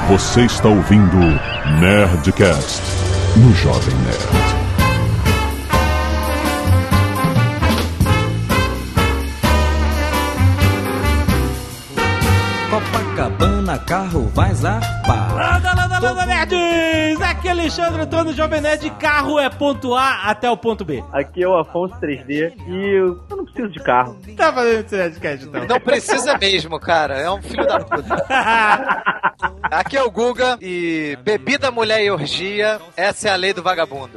Você está ouvindo Nerdcast no Jovem Nerd. Copacabana, carro vai zarpar. Landa, nerds! Aqui é Alexandre Antônio, Jovem Nerd. Carro é ponto A até o ponto B. Aqui é o Afonso 3D e eu não preciso de carro. Tá fazendo esse Nerdcast, então? Não precisa mesmo, cara. É um filho da puta. Aqui é o Guga e bebida, mulher e orgia, essa é a lei do vagabundo.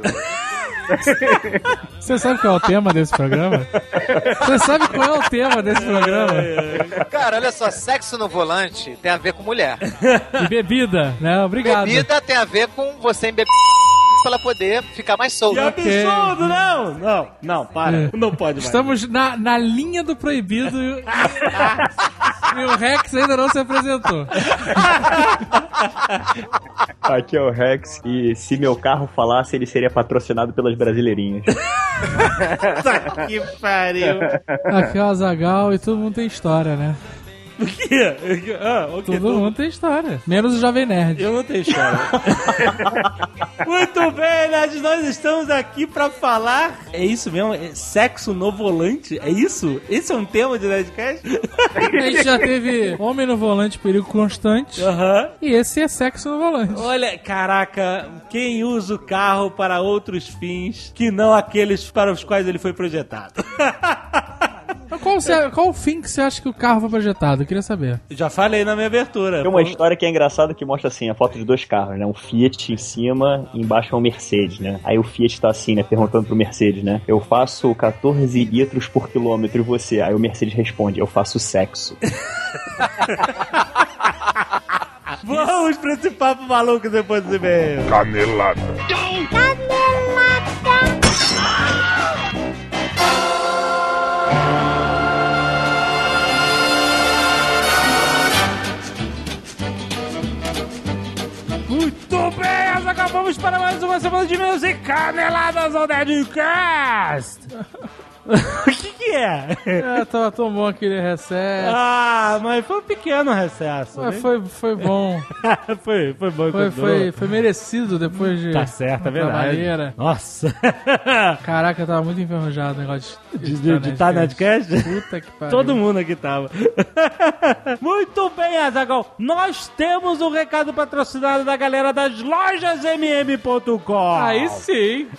Você sabe qual é o tema desse programa? Você sabe qual é o tema desse programa? Cara, olha só, sexo no volante tem a ver com mulher. E bebida, né? Obrigado. Bebida tem a ver com você embeber pra ela poder ficar mais solta. Que absurdo, não, para, não pode mais. Estamos na linha do proibido e o Rex ainda não se apresentou. Aqui é o Rex e se meu carro falasse, ele seria patrocinado pelas brasileirinhas. Que pariu. Aqui é o Azaghal e todo mundo tem história, né? O quê? Todo mundo tem história. Menos o Jovem Nerd. Eu não tenho história. Muito bem, nerds, nós estamos aqui pra falar... É isso mesmo? É sexo no volante? É isso? Esse é um tema de Nerdcast? A gente já teve Homem no Volante, Perigo Constante. E esse é Sexo no Volante. Olha, caraca, quem usa o carro para outros fins que não aqueles para os quais ele foi projetado? Qual o fim que você acha que o carro foi projetado? Eu queria saber. Já falei na minha abertura. Tem uma história que é engraçada que mostra assim, a foto de dois carros, né? Um Fiat em cima e embaixo é um Mercedes, né? Aí o Fiat tá assim, né? Perguntando pro Mercedes, né? Eu faço 14 litros por quilômetro e você? Aí o Mercedes responde, eu faço sexo. Vamos pra esse papo maluco depois do e-mail. Canelada. Muito bem, nós acabamos para mais uma semana de e-mails e caneladas ao Nerdcast. O que é? Tava tão bom aquele recesso. Ah, mas foi um pequeno recesso. Mas né? foi bom. foi bom. Foi merecido depois de... Tá certo, é verdade. Maneira. Nossa. Caraca, eu tava muito enferrujado o negócio de estar no Nerdcast. Puta que pariu. Todo mundo aqui tava. Muito bem, Azaghal. Nós temos um recado patrocinado da galera das lojas MM.com. Aí sim.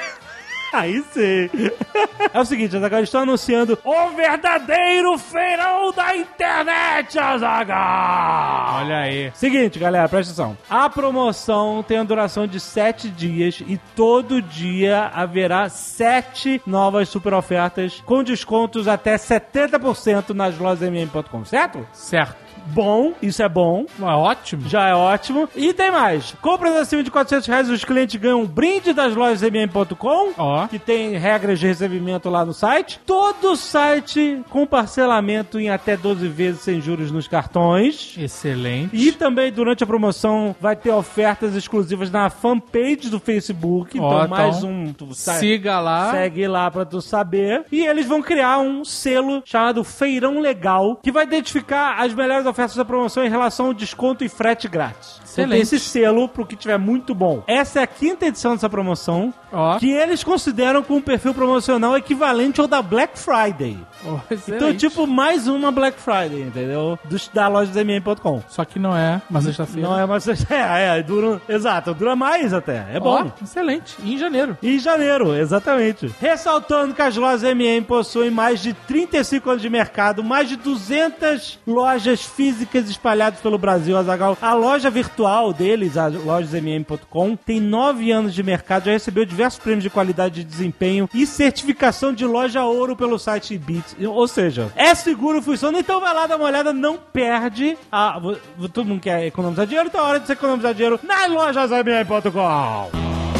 Aí sim. É o seguinte, Azaghal, estou anunciando o verdadeiro feirão da internet, Azaghal. Olha aí. Seguinte, galera, presta atenção. A promoção tem a duração de 7 dias e todo dia haverá 7 novas super ofertas com descontos até 70% nas lojas MM.com, certo? Certo. Bom, isso é bom. É ótimo. Já é ótimo. E tem mais. Compras acima de R$400, os clientes ganham um brinde das lojas MM.com, que tem regras de recebimento lá no site. Todo o site com parcelamento em até 12 vezes sem juros nos cartões. Excelente. E também durante a promoção vai ter ofertas exclusivas na fanpage do Facebook. Então mais um... Siga lá. Segue lá pra tu saber. E eles vão criar um selo chamado Feirão Legal, que vai identificar as melhores ofertas da promoção em relação ao desconto e frete grátis. Então tem esse selo pro que tiver muito bom. Essa é a 5ª edição dessa promoção, que eles consideram com um perfil promocional equivalente ao da Black Friday. Então, tipo, mais uma Black Friday, entendeu? Da loja do MM.com. Só que não é uma sexta-feira. Não é uma sexta-feira. Dura mais até. É bom. Excelente. E em janeiro. Em janeiro, exatamente. Ressaltando que as lojas MM possuem mais de 35 anos de mercado, mais de 200 lojas físicas espalhadas pelo Brasil, Azaghal. A loja virtual deles, a lojasmm.com, tem 9 anos de mercado, já recebeu diversos prêmios de qualidade de desempenho e certificação de loja ouro pelo site Bits. Ou seja, é seguro, funciona, então vai lá dar uma olhada, não perde. Todo mundo quer economizar dinheiro, então é hora de você economizar dinheiro nas lojasmm.com.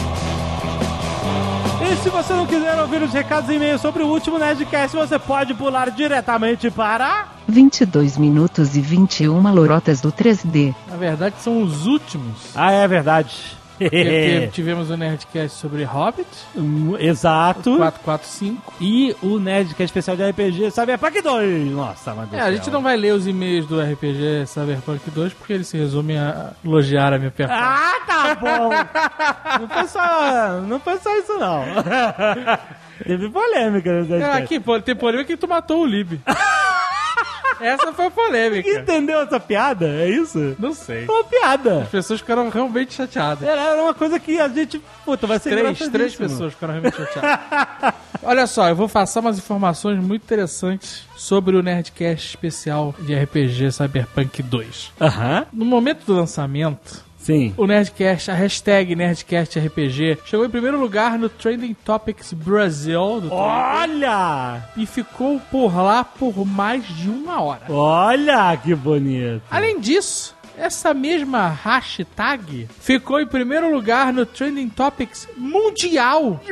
E se você não quiser ouvir os recados e e-mails sobre o último Nerdcast, você pode pular diretamente para... 22 minutos e 21 lorotas do 3D. Na verdade, são os últimos. Ah, é verdade. Tivemos o Nerdcast sobre Hobbit. Exato. 445. E o Nerdcast especial de RPG Cyberpunk 2. Nossa, mas a gente não vai ler os e-mails do RPG Cyberpunk 2 porque ele se resume a elogiar a minha performance. Ah, tá bom. Não foi só isso, não. Teve polêmica no Nerdcast. Aqui, tem polêmica que tu matou o Lib. Essa foi a polêmica. Você entendeu essa piada? É isso? Não sei. Foi uma piada. As pessoas ficaram realmente chateadas. Era uma coisa que a gente... Puta, vai ser Três pessoas ficaram realmente chateadas. Olha só, eu vou passar umas informações muito interessantes sobre o Nerdcast especial de RPG Cyberpunk 2. Aham. No momento do lançamento... Sim. O Nerdcast, a hashtag Nerdcast RPG, chegou em primeiro lugar no Trending Topics Brasil do Twitter. Olha! E ficou por lá por mais de 1 hora. Olha que bonito. Além disso, essa mesma hashtag ficou em primeiro lugar no Trending Topics Mundial.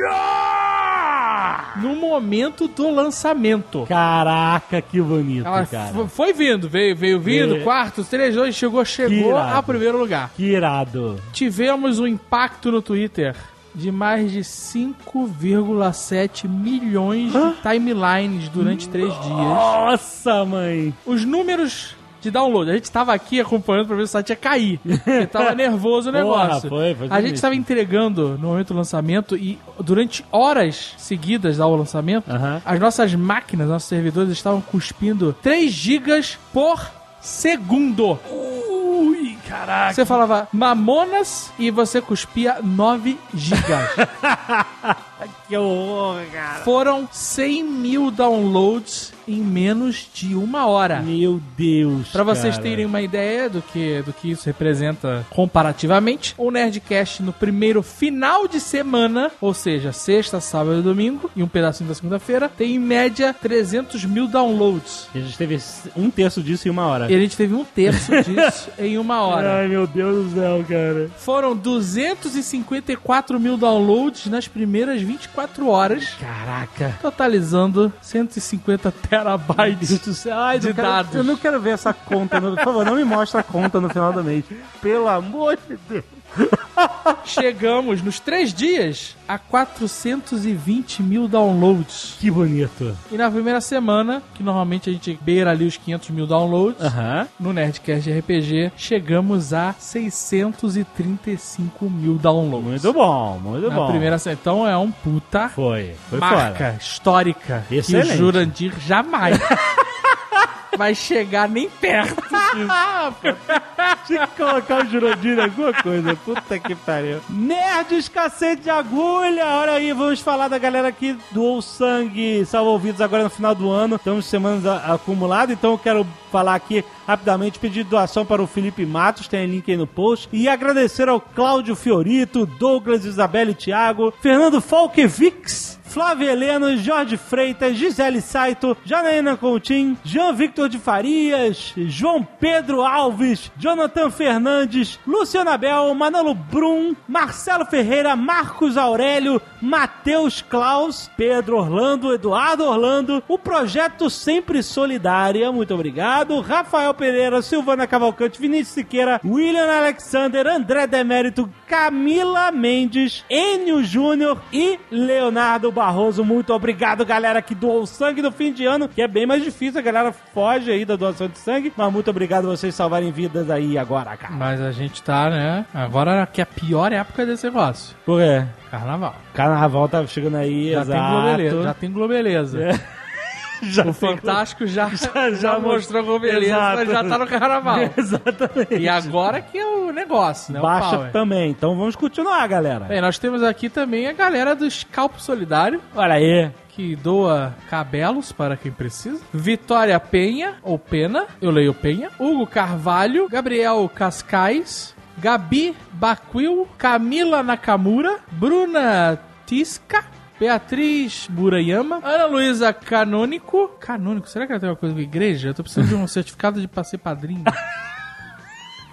No momento do lançamento. Caraca, que bonito, Ela cara. foi vindo, veio vindo, quarto, 3, 2, chegou ao primeiro lugar. Que irado. Tivemos um impacto no Twitter de mais de 5,7 milhões de timelines durante 3 dias. Nossa, mãe. Os números de download, a gente tava aqui acompanhando pra ver se o site ia cair. Porque tava nervoso o negócio. Foi a gente tava entregando no momento do lançamento e durante horas seguidas ao lançamento, as nossas máquinas, nossos servidores estavam cuspindo 3 gigas por segundo. Ui, caraca. Você falava Mamonas e você cuspia 9 gigas. Que horror, cara. Foram 100 mil downloads em menos de 1 hora. Meu Deus, Pra vocês cara. terem uma ideia do que isso representa comparativamente, o Nerdcast no primeiro final de semana, ou seja, sexta, sábado e domingo, e um pedacinho da segunda-feira, tem em média 300 mil downloads. E a gente teve 1/3 disso em 1 hora. E a gente teve 1/3 disso em 1 hora. Ai, meu Deus do céu, cara. Foram 254 mil downloads nas primeiras 24 horas. Caraca. Totalizando 150 terabytes do céu. Ai, de dados. Eu não quero ver essa conta. Por favor, não me mostra a conta no final do mês. Pelo amor de Deus. Chegamos nos 3 dias a 420 mil downloads. Que bonito. E na primeira semana, que normalmente a gente beira ali os 500 mil downloads, no Nerdcast RPG, chegamos a 635 mil downloads. Muito bom, muito bom. Na primeira semana. Então é um puta Foi marca fora. Histórica. Excelente. Que o Jurandir jamais vai chegar nem perto disso. Tinha que colocar o Jurandir em alguma coisa. Puta que pariu. Nerds cacete de agulha. Olha aí, vamos falar da galera que doou sangue, salvou ouvidos agora no final do ano. Estamos semanas acumuladas, então eu quero falar aqui rapidamente, pedir doação para o Felipe Matos, tem link aí no post, e agradecer ao Cláudio Fiorito, Douglas, Isabela e Thiago, Fernando Falkevix, Flávio Heleno, Jorge Freitas, Gisele Saito, Janaína Coutinho, Jean Victor de Farias, João Pedro Alves, Jonathan Fernandes, Luciano Abel, Manolo Brum, Marcelo Ferreira, Marcos Aurélio, Matheus Klaus, Pedro Orlando, Eduardo Orlando, o Projeto Sempre Solidária, muito obrigado, Rafael Pereira, Silvana Cavalcante, Vinícius Siqueira, William Alexander, André Demérito, Camila Mendes, Enio Júnior e Leonardo Barroso. Muito obrigado, galera, que doou sangue no fim de ano, que é bem mais difícil, a galera foge aí da doação de sangue, mas muito obrigado a vocês salvarem vidas aí agora, cara. Mas a gente tá, né, agora que é a pior época desse negócio. Por quê? Carnaval. Carnaval tá chegando aí, Já exato. tem globeleza. Já tem globeleza. O Fantástico já mostrou globeleza, Exato. mas já tá no Carnaval. Exatamente. E agora que é o negócio, né? Baixa o power. também, então vamos continuar, galera. Bem, nós temos aqui também a galera do Scalpo Solidário, Olha aí. que doa cabelos para quem precisa. Vitória Penha, ou Pena, eu leio Penha. Hugo Carvalho, Gabriel Cascais, Gabi Baquil, Camila Nakamura, Bruna Tisca, Beatriz Burayama, Ana Luísa Canônico. Canônico? Será que ela tem uma coisa com igreja? Eu tô precisando de um certificado de pra ser padrinho.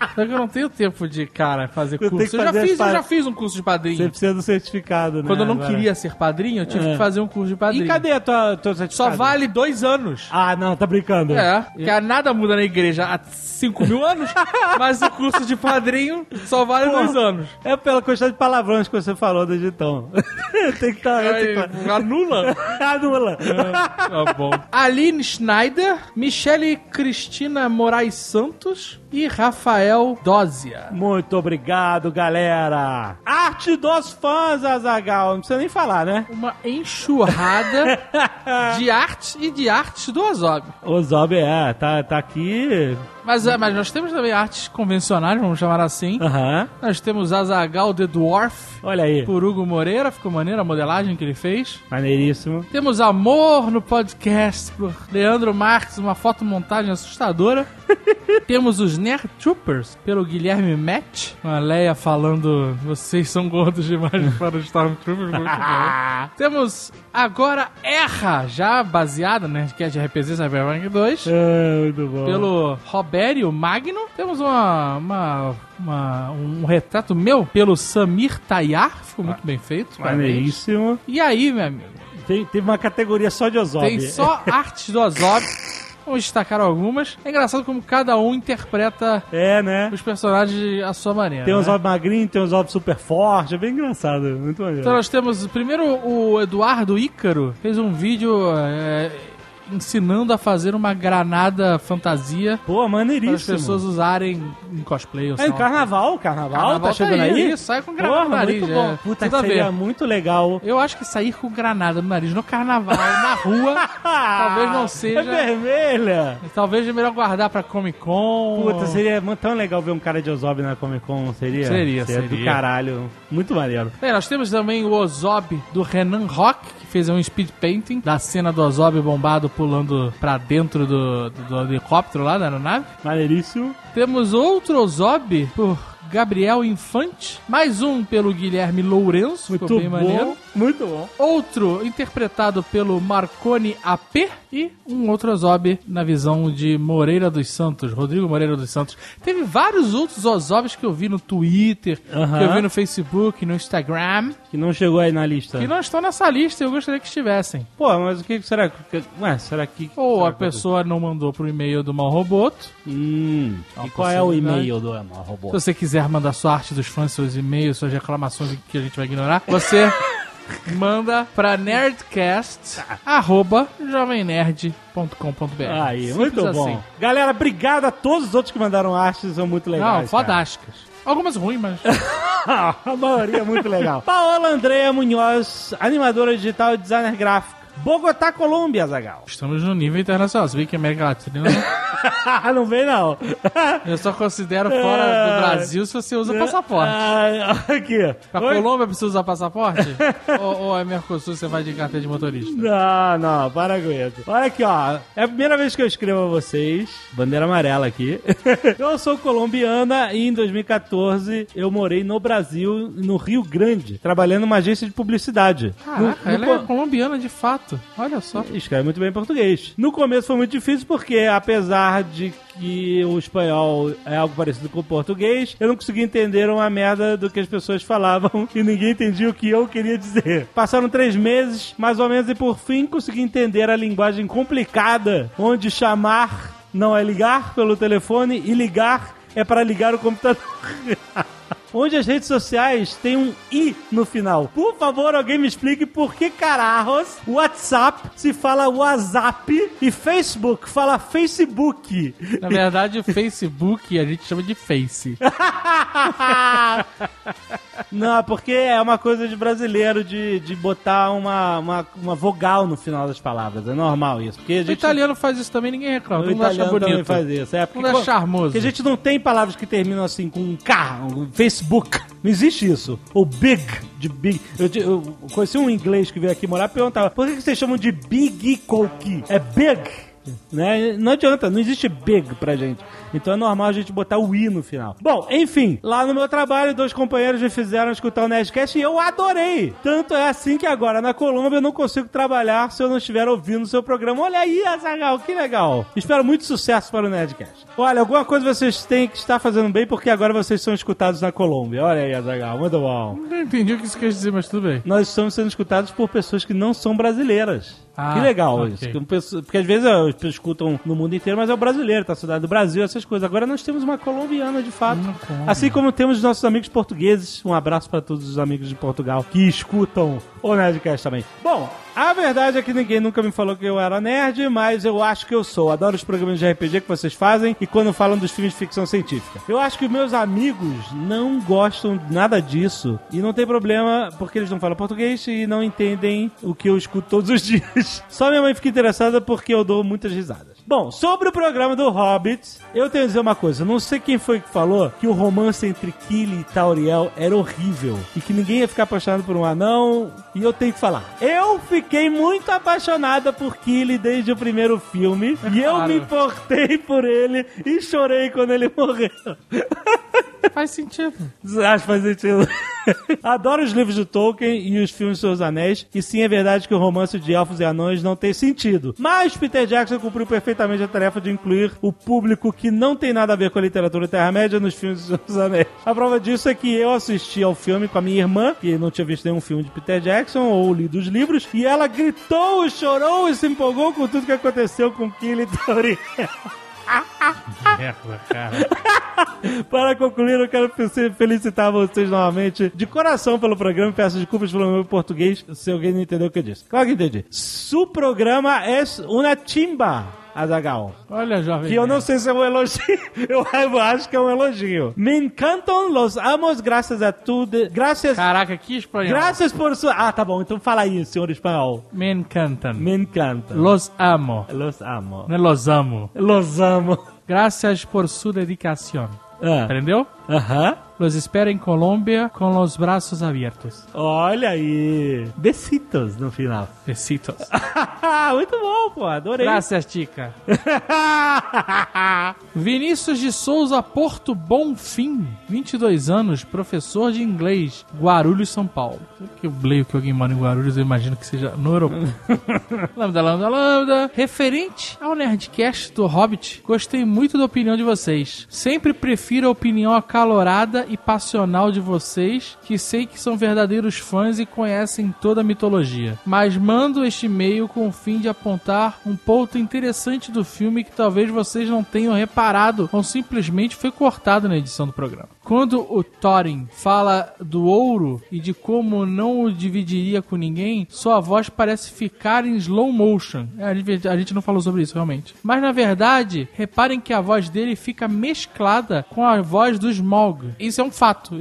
Só que eu não tenho tempo de, fazer Eu curso. tenho que fazer Eu já fiz um curso de padrinho. Você precisa do certificado, né? Quando eu não agora? queria ser padrinho, eu tive que fazer um curso de padrinho. E cadê a tua certificado? Só vale 2 anos. Ah, não, tá brincando. Que nada muda na igreja há 5.000 anos, mas o curso de padrinho só vale 2 anos. É pela quantidade de palavrões que você falou do Digitão. Tem que estar... Anula? Anula. Tá bom. Aline Schneider, Michele Cristina Moraes Santos e Rafael Dózia. Muito obrigado, galera. Arte dos fãs, Azaghal. Não precisa nem falar, né? Uma enxurrada de arte e de artes do Ozob. O Zob tá aqui. Mas nós temos também artes convencionais, vamos chamar assim. Aham. Nós temos Azaghal The Dwarf, Olha aí. por Hugo Moreira, ficou maneiro a modelagem que ele fez. Maneiríssimo. Temos Amor no Podcast, por Leandro Marques, uma fotomontagem assustadora. Temos os Nerd Troopers, pelo Guilherme Match, com a Leia falando, vocês são gordos demais para os Stormtroopers. Muito bom. Temos Agora Erra, já baseada, né, que é de RPG Cyberpunk 2, Muito bom. pelo Robério Magno. Temos um retrato meu pelo Samir Tayar, ficou muito bem feito. Parabéns. Maneiríssimo. E aí, meu amigo, Teve uma categoria só de Ozob. tem só artes do Ozob. Vamos destacar algumas. É engraçado como cada um interpreta né? os personagens à sua maneira. Tem um né? Ozob magrinho, tem um Ozob super forte. É bem engraçado. Muito maneiro. Então nós temos, primeiro, o Eduardo Ícaro fez um vídeo ensinando a fazer uma granada fantasia Pô, para as maneiríssimo. pessoas usarem em cosplay ou É, carnaval tá chegando aí? Isso, sai com granada no Porra, nariz. muito bom. Puta, Tudo a seria ver. muito legal. Eu acho que sair com granada no nariz no carnaval, na rua, talvez não seja. É vermelha. Talvez é melhor guardar pra Comic Con. Puta, seria tão legal ver um cara de Ozob na Comic Con, seria? Seria. do caralho. Muito maneiro. Bem, nós temos também o Ozob do Renan Rock, que fez um speed painting da cena do Ozob bombado pulando pra dentro do helicóptero lá da aeronave. Maneiríssimo. Temos outro Ozob por Gabriel Infante, mais um pelo Guilherme Lourenço, Muito ficou bem maneiro. bom. Muito bom. Outro interpretado pelo Marconi AP e um outro Ozob na visão de Moreira dos Santos, Rodrigo Moreira dos Santos. Teve vários outros Ozobs que eu vi no Twitter, que eu vi no Facebook, no Instagram, Que não chegou aí na lista. que não estão nessa lista e eu gostaria que estivessem. Pô, mas o que será? Ué, será que... Ou será a pessoa não mandou pro e-mail do Malroboto. E qual é o e-mail do robô? Se você quiser mandar sua arte dos fãs, seus e-mails, suas reclamações que a gente vai ignorar, você manda pra nerdcast@jovemnerd.com.br. Aí, Simples muito bom. assim. Galera, obrigado a todos os outros que mandaram artes, são muito legais. Não, fodásticas. Algumas ruins, mas... A maioria é muito legal. Paola Andrea Munhoz, animadora digital e designer gráfico. Bogotá, Colômbia, Azaghal. Estamos no nível internacional. Você vê que a América Latina Não vem, não. eu só considero fora do Brasil se você usa passaporte. Aqui. Pra Oi? Colômbia precisa usar passaporte? ou é Mercosul você vai de carteira de motorista? Não, para com isso. Olha aqui, ó. É a primeira vez que eu escrevo a vocês. Bandeira amarela aqui. Eu sou colombiana e em 2014 eu morei no Brasil, no Rio Grande, trabalhando numa agência de publicidade. Caraca, ela é colombiana de fato. Olha só. Escreve muito bem em português. No começo foi muito difícil porque, apesar de que o espanhol é algo parecido com o português, eu não conseguia entender uma merda do que as pessoas falavam e ninguém entendia o que eu queria dizer. Passaram 3 meses, mais ou menos, e por fim consegui entender a linguagem complicada, onde chamar não é ligar pelo telefone e ligar é para ligar o computador. Onde as redes sociais têm um I no final. Por favor, alguém me explique por que carajos WhatsApp se fala WhatsApp e Facebook fala Facebook. Na verdade, o Facebook a gente chama de Face. Não, porque é uma coisa de brasileiro de botar uma vogal no final das palavras. É normal isso. Porque a O gente... italiano faz isso também, ninguém reclama. O Todo mundo acha italiano também bonito. faz isso. É, Não é charmoso. Porque a gente não tem palavras que terminam assim com um K, um Facebook. Não existe isso. Ou big, de big. Eu conheci um inglês que veio aqui morar e perguntava: por que vocês chamam de Big Coke? É big né? Não adianta, não existe big pra gente. Então é normal a gente botar o i no final. Bom, enfim, lá no meu trabalho, 2 companheiros me fizeram escutar o Nerdcast e eu adorei. Tanto é assim que agora na Colômbia eu não consigo trabalhar se eu não estiver ouvindo o seu programa. Olha aí, Azaghal, que legal. Espero muito sucesso para o Nerdcast. Olha, alguma coisa vocês têm que estar fazendo bem porque agora vocês são escutados na Colômbia. Olha aí, Azaghal, muito bom. Não entendi o que isso quer dizer, mas tudo bem. Nós estamos sendo escutados por pessoas que não são brasileiras. Que legal okay. isso. Porque às vezes escutam no mundo inteiro, mas é o brasileiro, tá? A cidade do Brasil, essas coisas. Agora nós temos uma colombiana, de fato. Assim como temos os nossos amigos portugueses. Um abraço para todos os amigos de Portugal que escutam o Nerdcast também. Bom, a verdade é que ninguém nunca me falou que eu era nerd, mas eu acho que eu sou. Adoro os programas de RPG que vocês fazem e quando falam dos filmes de ficção científica. Eu acho que meus amigos não gostam nada disso e não tem problema porque eles não falam português e não entendem o que eu escuto todos os dias. Só minha mãe fica interessada porque eu dou muitas risadas. Bom, sobre o programa do Hobbit, eu tenho a dizer uma coisa. Não sei quem foi que falou que o romance entre Kili e Tauriel era horrível e que ninguém ia ficar apaixonado por um anão. E eu tenho que falar. Eu fiquei muito apaixonada por Kili desde o primeiro filme. E eu me importei por ele e chorei quando ele morreu. Faz sentido. Acho que faz sentido. Adoro os livros do Tolkien e os filmes dos Seus Anéis. E sim, é verdade que o romance de elfos e anões não tem sentido. Mas Peter Jackson cumpriu perfeitamente a tarefa de incluir o público que não tem nada a ver com a literatura Terra-média nos filmes dos Seus Anéis. A prova disso é que eu assisti ao filme com a minha irmã, que não tinha visto nenhum filme de Peter Jackson ou lido os livros, e ela gritou, chorou e se empolgou com tudo que aconteceu com Kili e Tauriel. Merda, cara. Para concluir, eu quero felicitar vocês novamente de coração pelo programa. Peço desculpas pelo meu português se alguém não entendeu o que eu disse. Claro que entendi. Su programa é uma chimba, Azaghal. Olha, jovem. Que eu não sei se é um elogio. Eu acho que é um elogio. Me encantam, los amos, graças a tudo. Graças. Caraca, que espanhol. Graças por sua. Ah, tá bom. Então fala aí, senhor espanhol. Me encantan. Me encantam. Los amo. Los amo. Não é los amo. Los amo. Gracias por su dedicación. Aprendeu? Aham. Los espero em Colômbia com los braços abertos. Olha aí. Besitos no final. Besitos. Muito bom, pô. Adorei. Graças, Tica. Vinícius de Souza Porto Bonfim, 22 anos, professor de inglês, Guarulhos, São Paulo. Sempre que eu leio que alguém mora em Guarulhos, eu imagino que seja no aeroporto. Lambda. Referente ao Nerdcast do Hobbit, gostei muito da opinião de vocês. Sempre prefiro a opinião acalorada e passional de vocês, que sei que são verdadeiros fãs e conhecem toda a mitologia. Mas mando este e-mail com o fim de apontar um ponto interessante do filme que talvez vocês não tenham reparado ou simplesmente foi cortado na edição do programa. Quando o Thorin fala do ouro e de como não o dividiria com ninguém, sua voz parece ficar em slow motion. A gente não falou sobre isso realmente. Mas na verdade, reparem que a voz dele fica mesclada com a voz do Smaug. Isso é um fato.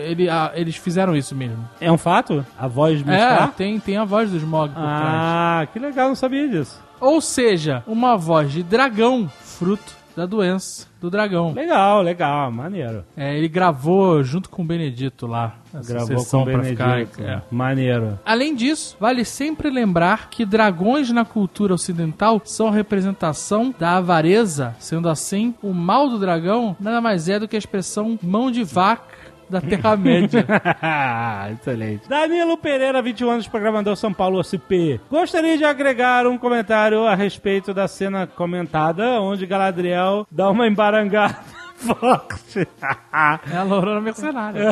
Eles fizeram isso mesmo. É um fato? A voz mesclar? Tem a voz do Smaug por trás. Ah, que legal, não sabia disso. Ou seja, uma voz de dragão, fruto da doença do dragão. Legal, maneiro. Ele gravou junto com o Benedito lá. Gravou com o Benedito. Maneiro. Além disso, vale sempre lembrar que dragões na cultura ocidental são representação da avareza. Sendo assim, o mal do dragão nada mais é do que a expressão mão de vaca da Terra-média. Excelente. Danilo Pereira, 21 anos, programador São Paulo OCP. Gostaria de agregar um comentário a respeito da cena comentada, onde Galadriel dá uma embarangada forte. É a Lorona Mercenária.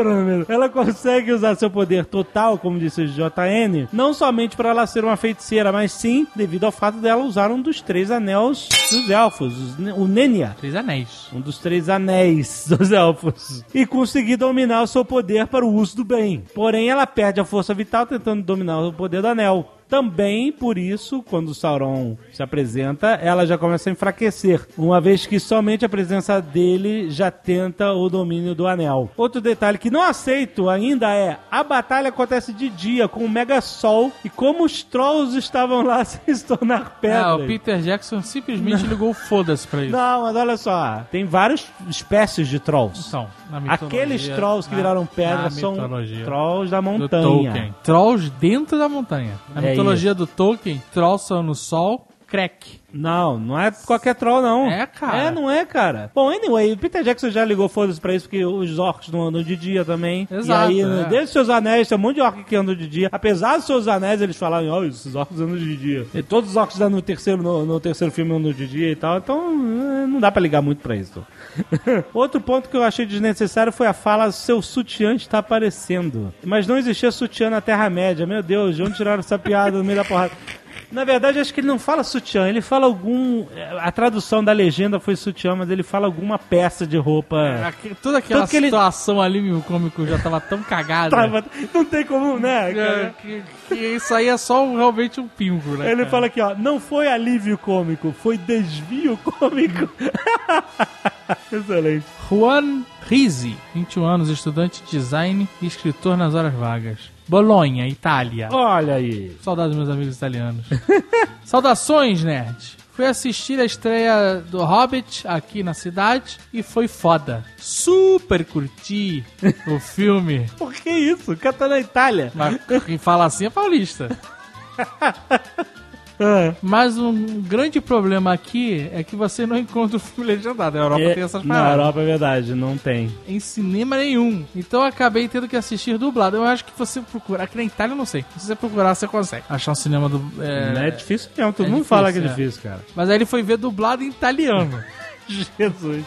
Ela consegue usar seu poder total, como disse o JN, não somente para ela ser uma feiticeira, mas sim devido ao fato dela usar um dos 3 anéis dos elfos, o Nenya. 3 anéis. Um dos 3 anéis dos elfos. E conseguir dominar o seu poder para o uso do bem. Porém, ela perde a força vital tentando dominar o poder do anel. Também, por isso, quando Sauron se apresenta, ela já começa a enfraquecer, uma vez que somente a presença dele já tenta o domínio do anel. Outro detalhe que não aceito ainda é, a batalha acontece de dia, com um mega sol, e como os trolls estavam lá sem se tornar pedras. O Peter Jackson simplesmente ligou foda-se pra isso. Não, mas olha só, tem várias espécies de trolls. Então, na mitologia, aqueles trolls que viraram pedra são trolls da montanha. Trolls dentro da montanha. Na mitologia do Tolkien, trolls são no sol crack. Não é qualquer troll, não. É, cara. Não é, cara. Bom, anyway, o Peter Jackson já ligou foda-se pra isso, porque os orcs não andam de dia também. Exato. E aí, desde Seus Anéis, tem um monte de orcs que andam de dia. Apesar dos Seus Anéis, eles falaram, esses orcs andam de dia. E todos os orcs no terceiro filme andam de dia e tal, então não dá pra ligar muito pra isso. Outro ponto que eu achei desnecessário foi a fala, seu sutiã está aparecendo. Mas não existia sutiã na Terra-média. Meu Deus, de onde tiraram essa piada no meio da porrada? Na verdade, acho que ele não fala sutiã, ele fala algum... A tradução da legenda foi sutiã, mas ele fala alguma peça de roupa... Toda aquela situação ali, o cômico já tava tão cagado. Não tem como, né? Que isso aí é só realmente um pingo, né? Ele fala aqui, não foi alívio cômico, foi desvio cômico. Excelente. Juan Rizzi, 21 anos, estudante de design e escritor nas horas vagas. Bolonha, Itália. Olha aí. Saudades dos meus amigos italianos. Saudações, nerd. Fui assistir a estreia do Hobbit aqui na cidade e foi foda. Super curti o filme. Por que isso? O cara tá na Itália. Mas quem fala assim é paulista. Mas um grande problema aqui é que você não encontra o filme legendado. Na Europa tem essas paradas. Na Europa é verdade, não tem. Em cinema nenhum. Então eu acabei tendo que assistir dublado. Eu acho que você procurar... Aqui na Itália eu não sei. Se você procurar, você consegue achar um cinema do... Não é difícil não. Todo mundo fala que é difícil, cara. Mas aí ele foi ver dublado em italiano. Jesus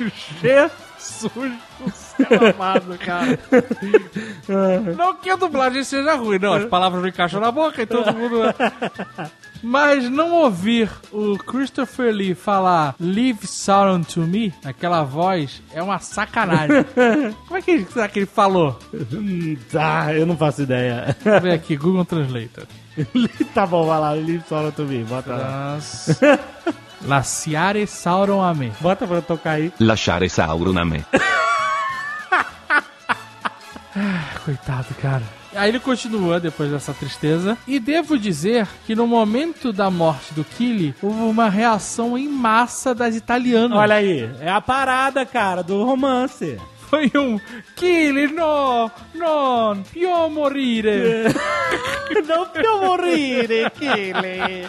do céu amado, cara. Não que a dublagem seja ruim, não. As palavras não encaixam na boca e todo mundo... Mas não ouvir o Christopher Lee falar Leave Sauron to Me, aquela voz, é uma sacanagem. Como é que será que ele falou? Eu não faço ideia. Vamos ver aqui, Google Translator. Tá bom, vai lá, Leave Sauron to Me, bota lá. Lasciare Sauron a me. Bota pra tocar aí. Lasciare Sauron a me. Coitado, cara. Aí ele continua depois dessa tristeza. E devo dizer que no momento da morte do Killy, houve uma reação em massa das italianas. Olha aí, é a parada, cara, do romance. Foi um Killy, non più morire. Não più morire, Killy.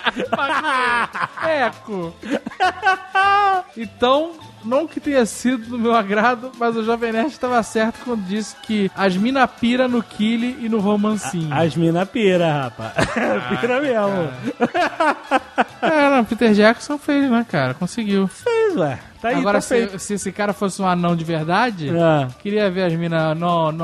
Ecco. Então, não que tenha sido do meu agrado, mas o Jovem Nerd estava certo quando disse que as mina pira no Killy e no romancinho. As mina pira, rapaz. Pira mesmo. Não, Peter Jackson fez, né, cara? Conseguiu. Fez, ué. Tá aí, agora, tá feito. Se esse cara fosse um anão de verdade, queria ver as minas... Não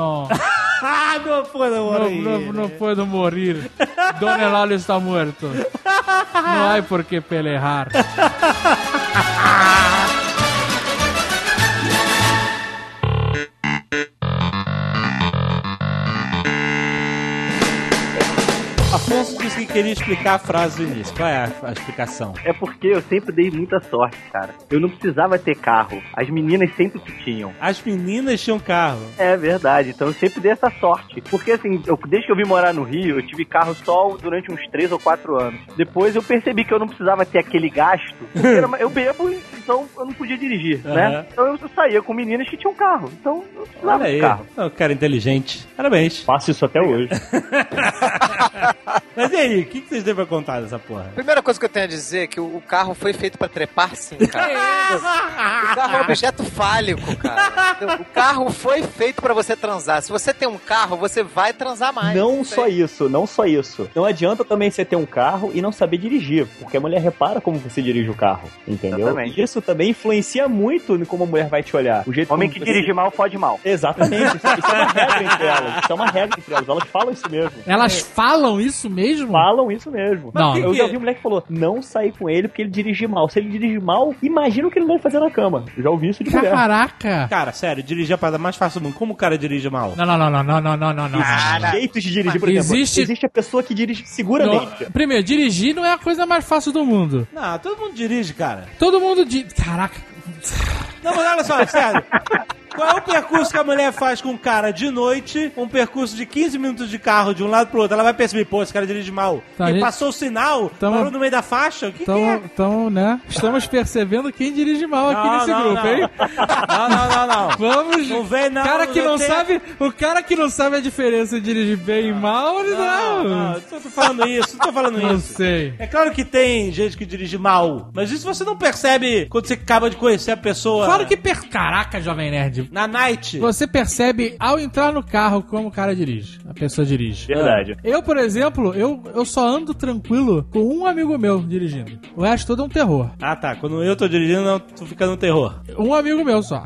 puedo morir. Don Elalio está muerto. Não há por que pelear. Afonso disse que queria explicar a frase do início. Qual é a explicação? É porque eu sempre dei muita sorte, cara. Eu não precisava ter carro. As meninas sempre que tinham. As meninas tinham carro. É verdade. Então eu sempre dei essa sorte. Porque assim, desde que eu vim morar no Rio, eu tive carro só durante uns 3 ou 4 anos. Depois eu percebi que eu não precisava ter aquele gasto. Porque eu bebo, então eu não podia dirigir, né? Então eu saía com meninas que tinham carro. Então eu precisava de carro. O cara inteligente. Parabéns. Faço isso até hoje. Mas e aí, o que vocês têm pra contar dessa porra? Primeira coisa que eu tenho a dizer é que o carro foi feito pra trepar, sim, cara. O carro é um objeto fálico, cara. O carro foi feito pra você transar. Se você tem um carro, você vai transar mais. Não só isso. Não adianta também você ter um carro e não saber dirigir, porque a mulher repara como você dirige o carro, entendeu? Exatamente. Isso também influencia muito em como a mulher vai te olhar. O jeito homem que dirige mal, fode mal. Exatamente. Isso é uma regra entre elas. Isso é uma regra entre elas. Elas falam isso mesmo. Elas falam isso mesmo? Falam isso mesmo. Não. Eu já ouvi um moleque que falou, não sair com ele porque ele dirige mal. Se ele dirige mal, imagina o que ele vai fazer na cama. Eu já ouvi isso de mulher. Caraca! Cara, sério, dirigir é a parada mais fácil do mundo. Como o cara dirige mal? Não. Existe jeitos de dirigir, por exemplo. Existe a pessoa que dirige seguramente. Primeiro, dirigir não é a coisa mais fácil do mundo. Não, todo mundo dirige, cara. Todo mundo dirige. Caraca. Não, mas olha só, sério. Qual é o percurso que a mulher faz com o cara de noite? Um percurso de 15 minutos de carro de um lado pro outro. Ela vai perceber, pô, esse cara dirige mal. E passou o sinal, parou no meio da faixa. O que é? Então, né? Estamos percebendo quem dirige mal aqui nesse grupo, hein? Não. Vamos. Não vem, não. O cara que não sabe a diferença de dirigir bem e mal, não, tô falando isso, não tô falando não isso. sei. É claro que tem gente que dirige mal, mas isso você não percebe quando você acaba de conhecer a pessoa. Claro que Caraca, Jovem Nerd. Na night. Você percebe ao entrar no carro como o cara dirige, a pessoa dirige. Verdade. Eu, por exemplo, eu só ando tranquilo com um amigo meu dirigindo. O resto todo é um terror. Ah, tá. Quando eu tô dirigindo, tu fica no terror. Um amigo meu só.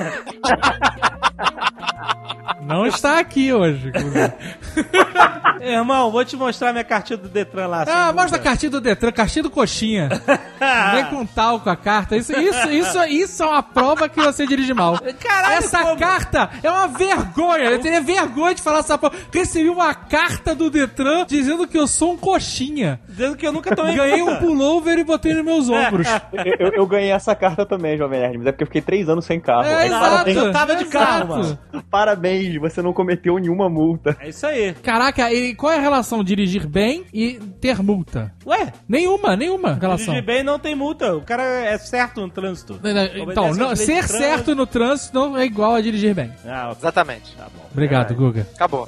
Não está aqui hoje. Irmão, vou te mostrar minha cartinha do Detran lá. Mostra a cartinha do Detran, cartinha do Coxinha. Vem com talco a carta. Isso é uma prova que você dirige mal. Caralho, essa carta é uma vergonha. Eu teria vergonha de falar essa prova. Recebi uma carta do Detran dizendo que eu sou um coxinha. Dizendo que eu nunca tomei. Ganhei um pullover e botei nos meus ombros. Eu ganhei essa carta também, Jovem Nerd, mas é porque eu fiquei 3 anos sem carro. Exato, eu tava de carro, mano. Parabéns, você não cometeu nenhuma multa. É isso aí. Caraca, e qual é a relação dirigir bem e ter multa? Ué? Nenhuma relação. Dirigir bem não tem multa. O cara é certo no trânsito. Então, ser certo no trânsito não é igual a dirigir bem. Exatamente. Tá bom. Obrigado, Guga. Acabou.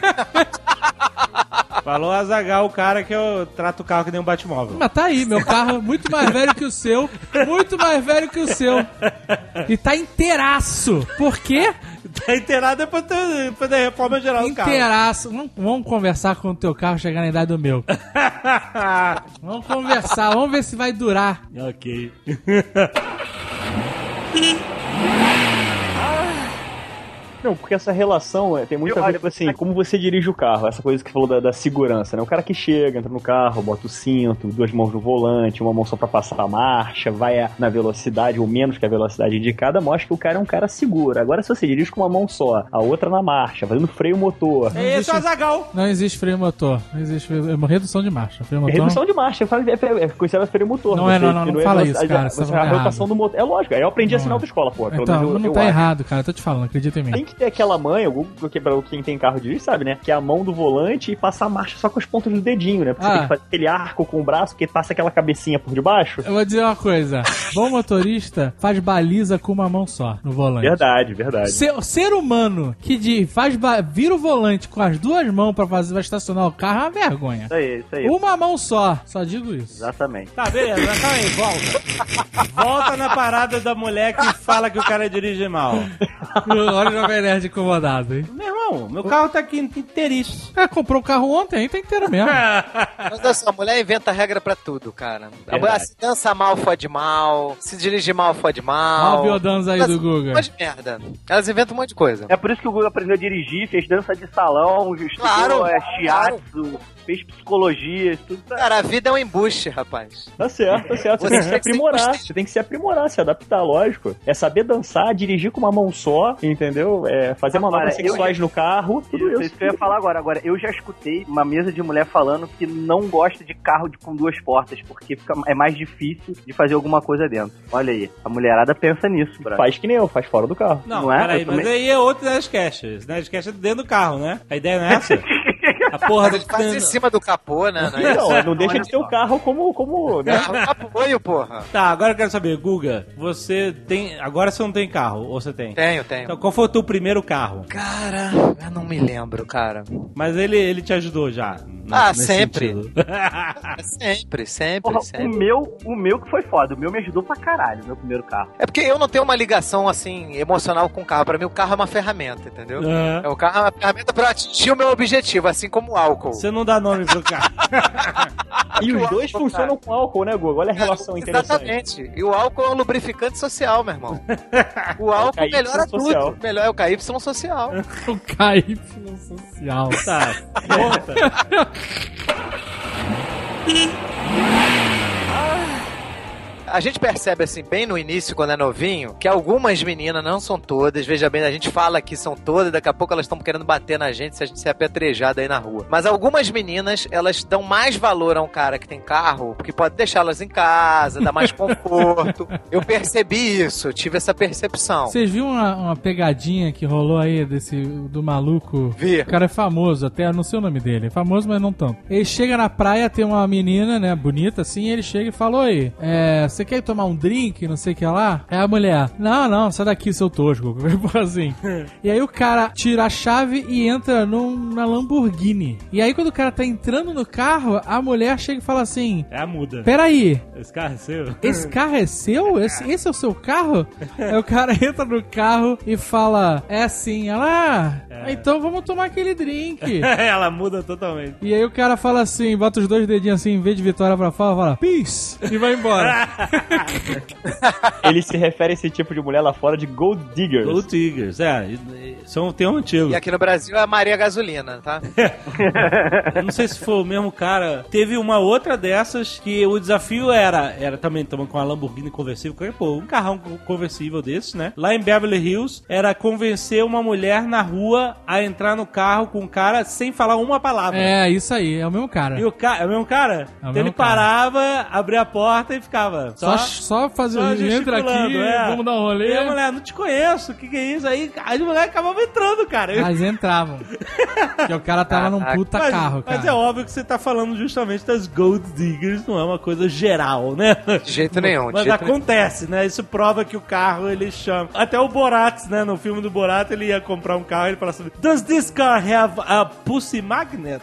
Falou Azaghal, o cara que eu trato o carro que nem um Batmóvel. Mas tá aí, meu carro muito mais velho que o seu. Muito mais velho que o seu. E tá inteiraço. Por quê? Tá inteirado depois da reforma geral do carro. Inteiraço. Vamos conversar quando o teu carro chegar na idade do meu. Vamos conversar, vamos ver se vai durar. Ok. Não, porque essa relação tem muito a ver com, assim, como você dirige o carro. Essa coisa que você falou da segurança, né? O cara que chega, entra no carro, bota o cinto, 2 mãos no volante, uma mão só pra passar a marcha, vai na velocidade, ou menos que a velocidade indicada, mostra que o cara é um cara seguro. Agora, se você dirige com uma mão só, a outra na marcha, fazendo freio motor... Esse é o Azaghal. Não existe freio motor. Não existe redução de marcha. Freio motor, redução de marcha. É considerado freio motor. Não, não fala isso, cara. A rotação do motor... É lógico, aí eu aprendi assim na autoescola, pô. Então, não tá errado, cara. Eu tô te falando, acredita em mim. Tem que ter aquela manha, pra quem tem carro dirige, sabe, né? Que é a mão do volante e passar a marcha só com as pontas do dedinho, né? Porque você tem que fazer aquele arco com o braço que passa aquela cabecinha por debaixo. Eu vou dizer uma coisa. Bom motorista faz baliza com uma mão só no volante. Verdade. Ser humano que vira o volante com as 2 mãos pra estacionar o carro é uma vergonha. Isso aí. Uma mão só digo isso. Exatamente. Tá, beleza, mas calma aí, volta. Volta na parada da mulher que fala que o cara dirige mal. Olha o Jovem Nerd incomodado, hein? Meu irmão, meu carro tá aqui inteiríssimo. Comprou o carro ontem, tá inteiro mesmo. Mas olha só, a mulher inventa regra pra tudo, cara. A mulher se dança mal, fode mal. Se dirige mal, fode mal. Olha o biodança aí do Guga. Um monte de merda. Elas inventam um monte de coisa. É por isso que o Guga aprendeu a dirigir, fez dança de salão, estudou shiatsu, fez psicologia, tudo. Cara, a vida é um embuste, rapaz. Tá certo. Você tem que se aprimorar. Você tem que se aprimorar, se adaptar, lógico. É saber dançar, dirigir com uma mão só, entendeu? Fazer manobras sexuais no carro, tudo isso. Isso que eu ia falar agora. Agora, eu já escutei uma mesa de mulher falando que não gosta de carro com 2 portas, porque é mais difícil de fazer alguma coisa dentro. Olha aí, a mulherada pensa nisso, brother. Faz que nem eu, faz fora do carro. Não é? Peraí, mas aí é outro Nerdcast. Nerdcast é dentro do carro, né? A ideia não é essa? A porra do faz em cima do capô, né? Não deixa de ter o carro como né? Apoio, porra. Tá, agora eu quero saber, Guga, você tem... Agora você não tem carro, ou você tem? Tenho. Então, qual foi o teu primeiro carro? Cara, eu não me lembro, cara. Mas ele te ajudou já? Sempre. sempre. Porra, o meu que foi foda. O meu me ajudou pra caralho, meu primeiro carro. É porque eu não tenho uma ligação, assim, emocional com o carro. Pra mim, o carro é uma ferramenta, entendeu? O carro é uma ferramenta pra atingir o meu objetivo, assim como o álcool. Você não dá nome pro carro. E os dois funcionam com álcool, né, Guga? Olha a relação interessante. Exatamente. E o álcool é um lubrificante social, meu irmão. O álcool melhora social. tudo. Melhor é o KY social. O KY social. Tá, volta. A gente percebe, assim, bem no início, quando é novinho, que algumas meninas, não são todas, veja bem, a gente fala que são todas, daqui a pouco elas estão querendo bater na gente se a gente se apetrejada aí na rua. Mas algumas meninas, elas dão mais valor a um cara que tem carro, porque pode deixá-las em casa, dar mais conforto. Eu percebi isso, eu tive essa percepção. Vocês viram uma pegadinha que rolou aí do maluco? Vi. O cara é famoso, até não sei o nome dele. É famoso, mas não tanto. Ele chega na praia, tem uma menina, né, bonita assim, e ele chega e fala: oi, você você quer tomar um drink, não sei o que lá? Aí a mulher, não, sai daqui, seu tosco. Assim. E aí o cara tira a chave e entra na Lamborghini. E aí quando o cara tá entrando no carro, a mulher chega e fala assim... É a muda. Peraí. Esse carro é seu? Esse carro é seu? Esse é o seu carro? Aí o cara entra no carro e fala... É sim. Ela... então vamos tomar aquele drink. Ela muda totalmente. E aí o cara fala assim, bota os dois dedinhos assim, em vez de Vitória pra fora, fala peace, e vai embora. Ele se refere a esse tipo de mulher lá fora de Gold Diggers. Gold Diggers, tem um antigo. E aqui no Brasil é a Maria Gasolina, tá? Eu não sei se foi o mesmo cara. Teve uma outra dessas que o desafio era também com uma Lamborghini conversível. Pô, um carrão conversível desses, né? Lá em Beverly Hills, era convencer uma mulher na rua a entrar no carro com um cara sem falar uma palavra. É, isso aí, é o mesmo cara. E é o mesmo cara? É o Então mesmo ele parava, abria a porta e ficava só fazer entra aqui, vamos dar um rolê. E a mulher, não te conheço, o que é isso? Aí as mulheres acabavam entrando, cara. Mas entravam. Porque o cara tava num puta carro, cara. Mas é óbvio que você tá falando justamente das Gold Diggers, não é uma coisa geral, né? De jeito nenhum. Mas acontece, né? Isso prova que o carro, ele chama... Até o Borat, né? No filme do Borat, ele ia comprar um carro e ele falava assim, does this car have a pussy magnet?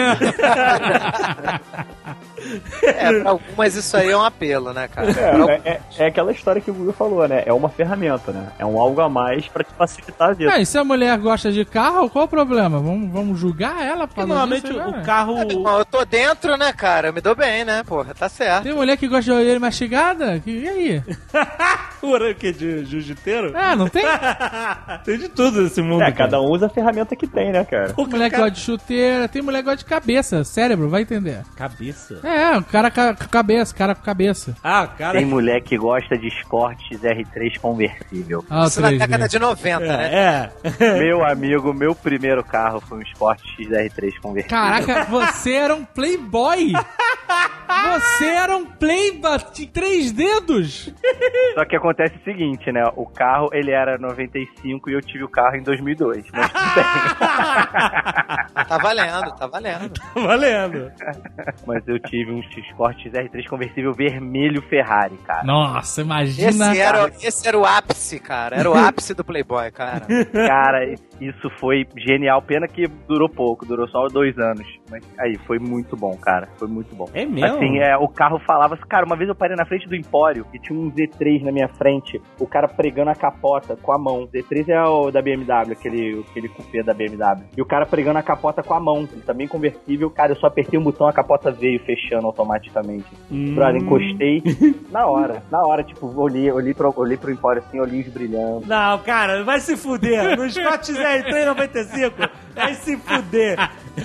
Pra algumas isso aí é um apelo, né, cara? É aquela história que o Google falou, né? É uma ferramenta, né? É um algo a mais pra te facilitar a vida. E se a mulher gosta de carro, qual o problema? Vamos julgar ela? Porque normalmente o carro... eu tô dentro, né, cara? Eu me dou bem, né? Porra, tá certo. Tem mulher que gosta de orelha mastigada? E aí? O que? De jiu-jiteiro? Não tem? Tem de tudo nesse mundo. Cada um usa a ferramenta que tem, né, cara? Tem mulher que gosta de chuteira, tem mulher que gosta de cabeça, cérebro, vai entender. Cabeça? O cara com cabeça, cara com cabeça. Cara... Tem mulher que gosta de Sports R3 conversível. Isso na década de 90, né? Meu amigo, meu primeiro carro foi um Sport XR3 conversível. Caraca, você era um playboy! Você era um playboy de 3 dedos! Só que acontece o seguinte, né? O carro, ele era 95 e eu tive o carro em 2002. Mas tudo bem. Tá valendo, tá valendo. Tá valendo. Mas eu tive um Sport XR3 conversível vermelho Ferrari, cara. Nossa, imagina... Esse era o ápice, cara. Era o ápice do Playboy, cara. Cara, isso foi genial. Pena que durou pouco, durou só 2 anos. Mas aí, foi muito bom, cara. Foi muito bom. É mesmo? Assim, o carro falava assim, cara, uma vez eu parei na frente do Empório e tinha um Z3 na minha frente, o cara pregando a capota com a mão. Z3 é o da BMW, aquele cupê da BMW. E o cara pregando a capota com a mão, ele também conversível. Cara, eu só apertei um botão, a capota veio fechando automaticamente. Brother, encostei na hora, tipo, olhei pro Empório assim, olhinhos brilhando. Não, cara, vai se fuder. No Sport XR3 95, vai se fuder.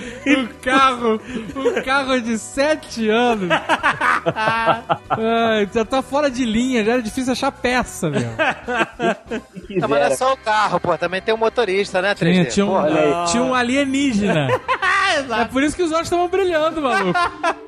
Um carro de 7 anos. Já tá fora de linha, já era difícil achar peça, meu. Mas não é só o carro, pô, também tem um motorista, né, 3D? Tinha um alienígena. É por isso que os olhos estavam brilhando, maluco.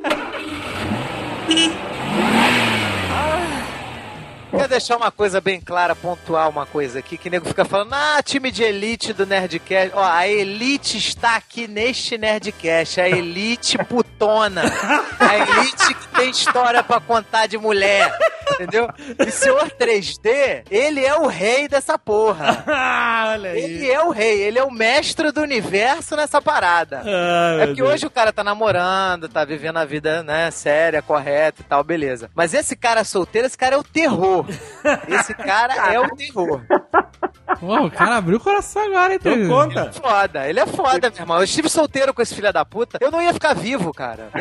Quer deixar uma coisa bem clara, pontuar uma coisa aqui, que o nego fica falando, time de elite do Nerdcast. Ó, a elite está aqui neste Nerdcast, a elite putona, a elite que tem história pra contar de mulher, entendeu? E o senhor 3D, ele é o rei dessa porra. Olha aí. Ele é o rei, ele é o mestre do universo nessa parada. É porque hoje o cara tá namorando, tá vivendo a vida, né, séria, correta e tal, beleza. Mas esse cara solteiro, esse cara é o terror. Esse cara é o terror. Pô, o cara abriu o coração agora, hein? Então conta. Ele é foda, meu irmão. Eu estive solteiro com esse filho da puta, eu não ia ficar vivo, cara.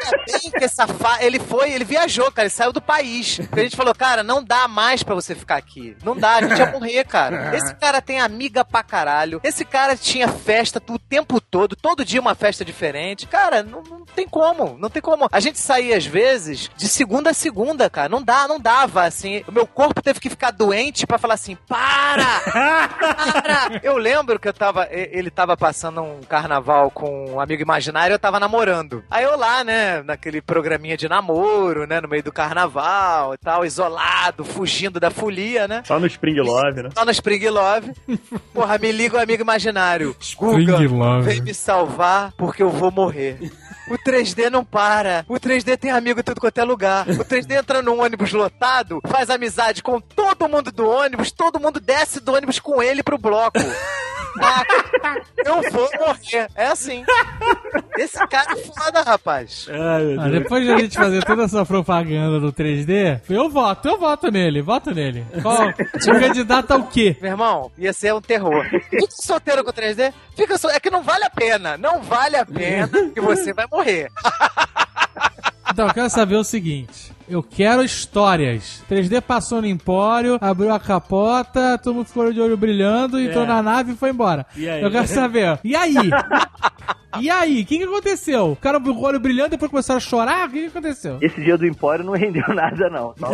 Ele viajou, cara, ele saiu do país. Porque a gente falou, cara, não dá mais pra você ficar aqui. Não dá, a gente ia morrer, cara. Esse cara tem amiga pra caralho. Esse cara tinha festa o tempo todo dia uma festa diferente. Cara, não tem como, não tem como. A gente saía, às vezes, de segunda a segunda, cara. Não dava, assim. O meu corpo teve que ficar doente pra falar assim, para! Eu lembro que ele tava passando um carnaval com um amigo imaginário e eu tava namorando. Aí eu lá, né, naquele programinha de namoro, né, no meio do carnaval e tal, isolado, fugindo da folia, né? Só no Spring Love, né? Só no Spring Love. Porra, me liga o amigo imaginário. Guga, vem me salvar porque eu vou morrer. O 3D não para. O 3D tem amigo em tudo quanto é lugar. O 3D entra num ônibus lotado, faz amizade com todo mundo do ônibus, todo mundo desce do ônibus com ele pro bloco. Eu vou morrer. É assim. Esse cara é foda, rapaz. Ai, meu Deus. Depois de a gente fazer toda essa propaganda do 3D, eu voto nele. Qual? O candidato ao quê? Meu irmão, ia ser um terror. Fica solteiro com 3D? É que não vale a pena. Não vale a pena que você vai morrer. Então, eu quero saber o seguinte. Eu quero histórias. 3D passou no empório, abriu a capota, todo mundo ficou de olho brilhando, entrou na nave e foi embora. E aí? Eu quero saber. E aí? E aí? O que aconteceu? O cara com o olho brilhando, depois começaram a chorar? O que aconteceu? Esse dia do Empório não rendeu nada, não. Só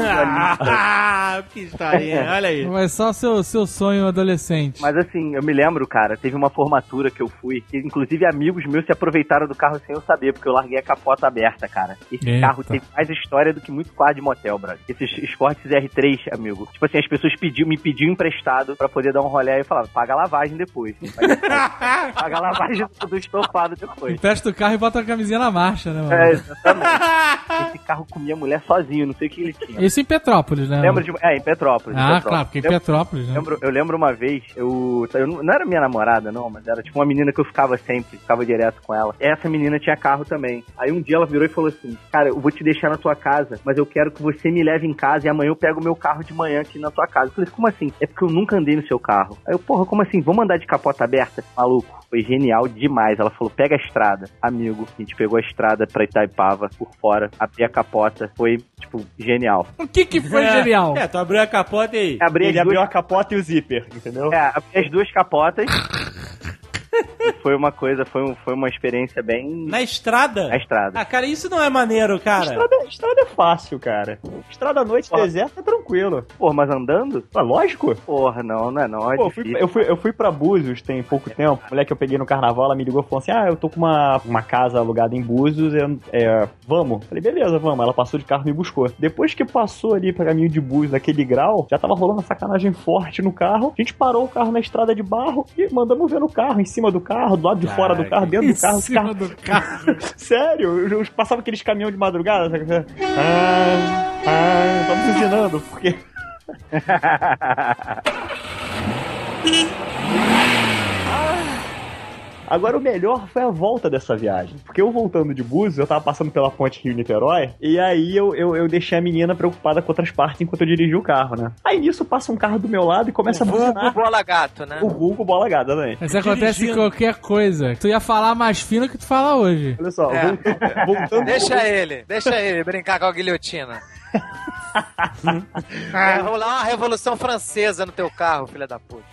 Que historinha, olha aí. Mas só seu sonho adolescente. Mas assim, eu me lembro, cara, teve uma formatura que eu fui, que inclusive amigos meus se aproveitaram do carro sem eu saber, porque eu larguei a capota aberta, cara. Esse Eita. carro teve mais história do que muito quarto de motel, brother. Esses Sports R3, amigo. Tipo assim, as pessoas me pediam emprestado pra poder dar um rolê e falavam, paga a lavagem depois. Paga a lavagem do estofado depois. Empresta o carro e bota a camisinha na marcha, né, mano? É, exatamente. Esse carro comia mulher sozinho, não sei o que ele tinha. Isso em Petrópolis, né? Lembro de... em Petrópolis. Claro, porque em Petrópolis, né? Eu lembro uma vez, eu não era minha namorada, não, mas era tipo uma menina que eu ficava direto com ela. Essa menina tinha carro também. Aí um dia ela virou e falou assim, cara, eu vou te deixar na tua casa, mas eu quero que você me leve em casa e amanhã eu pego o meu carro de manhã aqui na tua casa. Eu falei, como assim? É porque eu nunca andei no seu carro. Aí eu, porra, como assim? Vamos andar de capota aberta? Maluco, foi genial demais. Ela falou, pega a estrada. Amigo, a gente pegou a estrada pra Itaipava, por fora, abri a capota, foi, tipo, genial. O que foi genial? Tu abriu a capota e aí? Ele abriu a capota e o zíper, entendeu? Abri as duas capotas. Foi uma coisa, foi uma experiência bem... Na estrada? Na estrada. Ah, cara, isso não é maneiro, cara. Estrada é fácil, cara. Estrada à noite, deserto, é tranquilo. Porra, mas andando? Ah, lógico. Porra, não é não. É Pô, difícil. eu fui pra Búzios tem pouco tempo. A mulher que eu peguei no carnaval, ela me ligou e falou assim, eu tô com uma casa alugada em Búzios, vamos? Falei, beleza, vamos. Ela passou de carro e me buscou. Depois que passou ali pra caminho de Búzios, naquele grau, já tava rolando uma sacanagem forte no carro. A gente parou o carro na estrada de barro e mandamos ver no carro, em cima do carro, do lado de fora do carro, dentro do carro. Em cima do carro. Sério, passava aqueles caminhões de madrugada, sabe? Tava buzinando, porque... Agora, o melhor foi a volta dessa viagem. Porque eu voltando de Búzios, eu tava passando pela ponte Rio-Niterói, e aí eu deixei a menina preocupada com outras partes enquanto eu dirigi o carro, né? Aí nisso passa um carro do meu lado e começa a buzinar. O bola gato, né? O vulgo bola gato, também. Mas acontece qualquer coisa. Tu ia falar mais fino que tu fala hoje. Olha só, voltando... Deixa ele brincar com a guilhotina. Vai rolar uma revolução francesa no teu carro, filha da puta.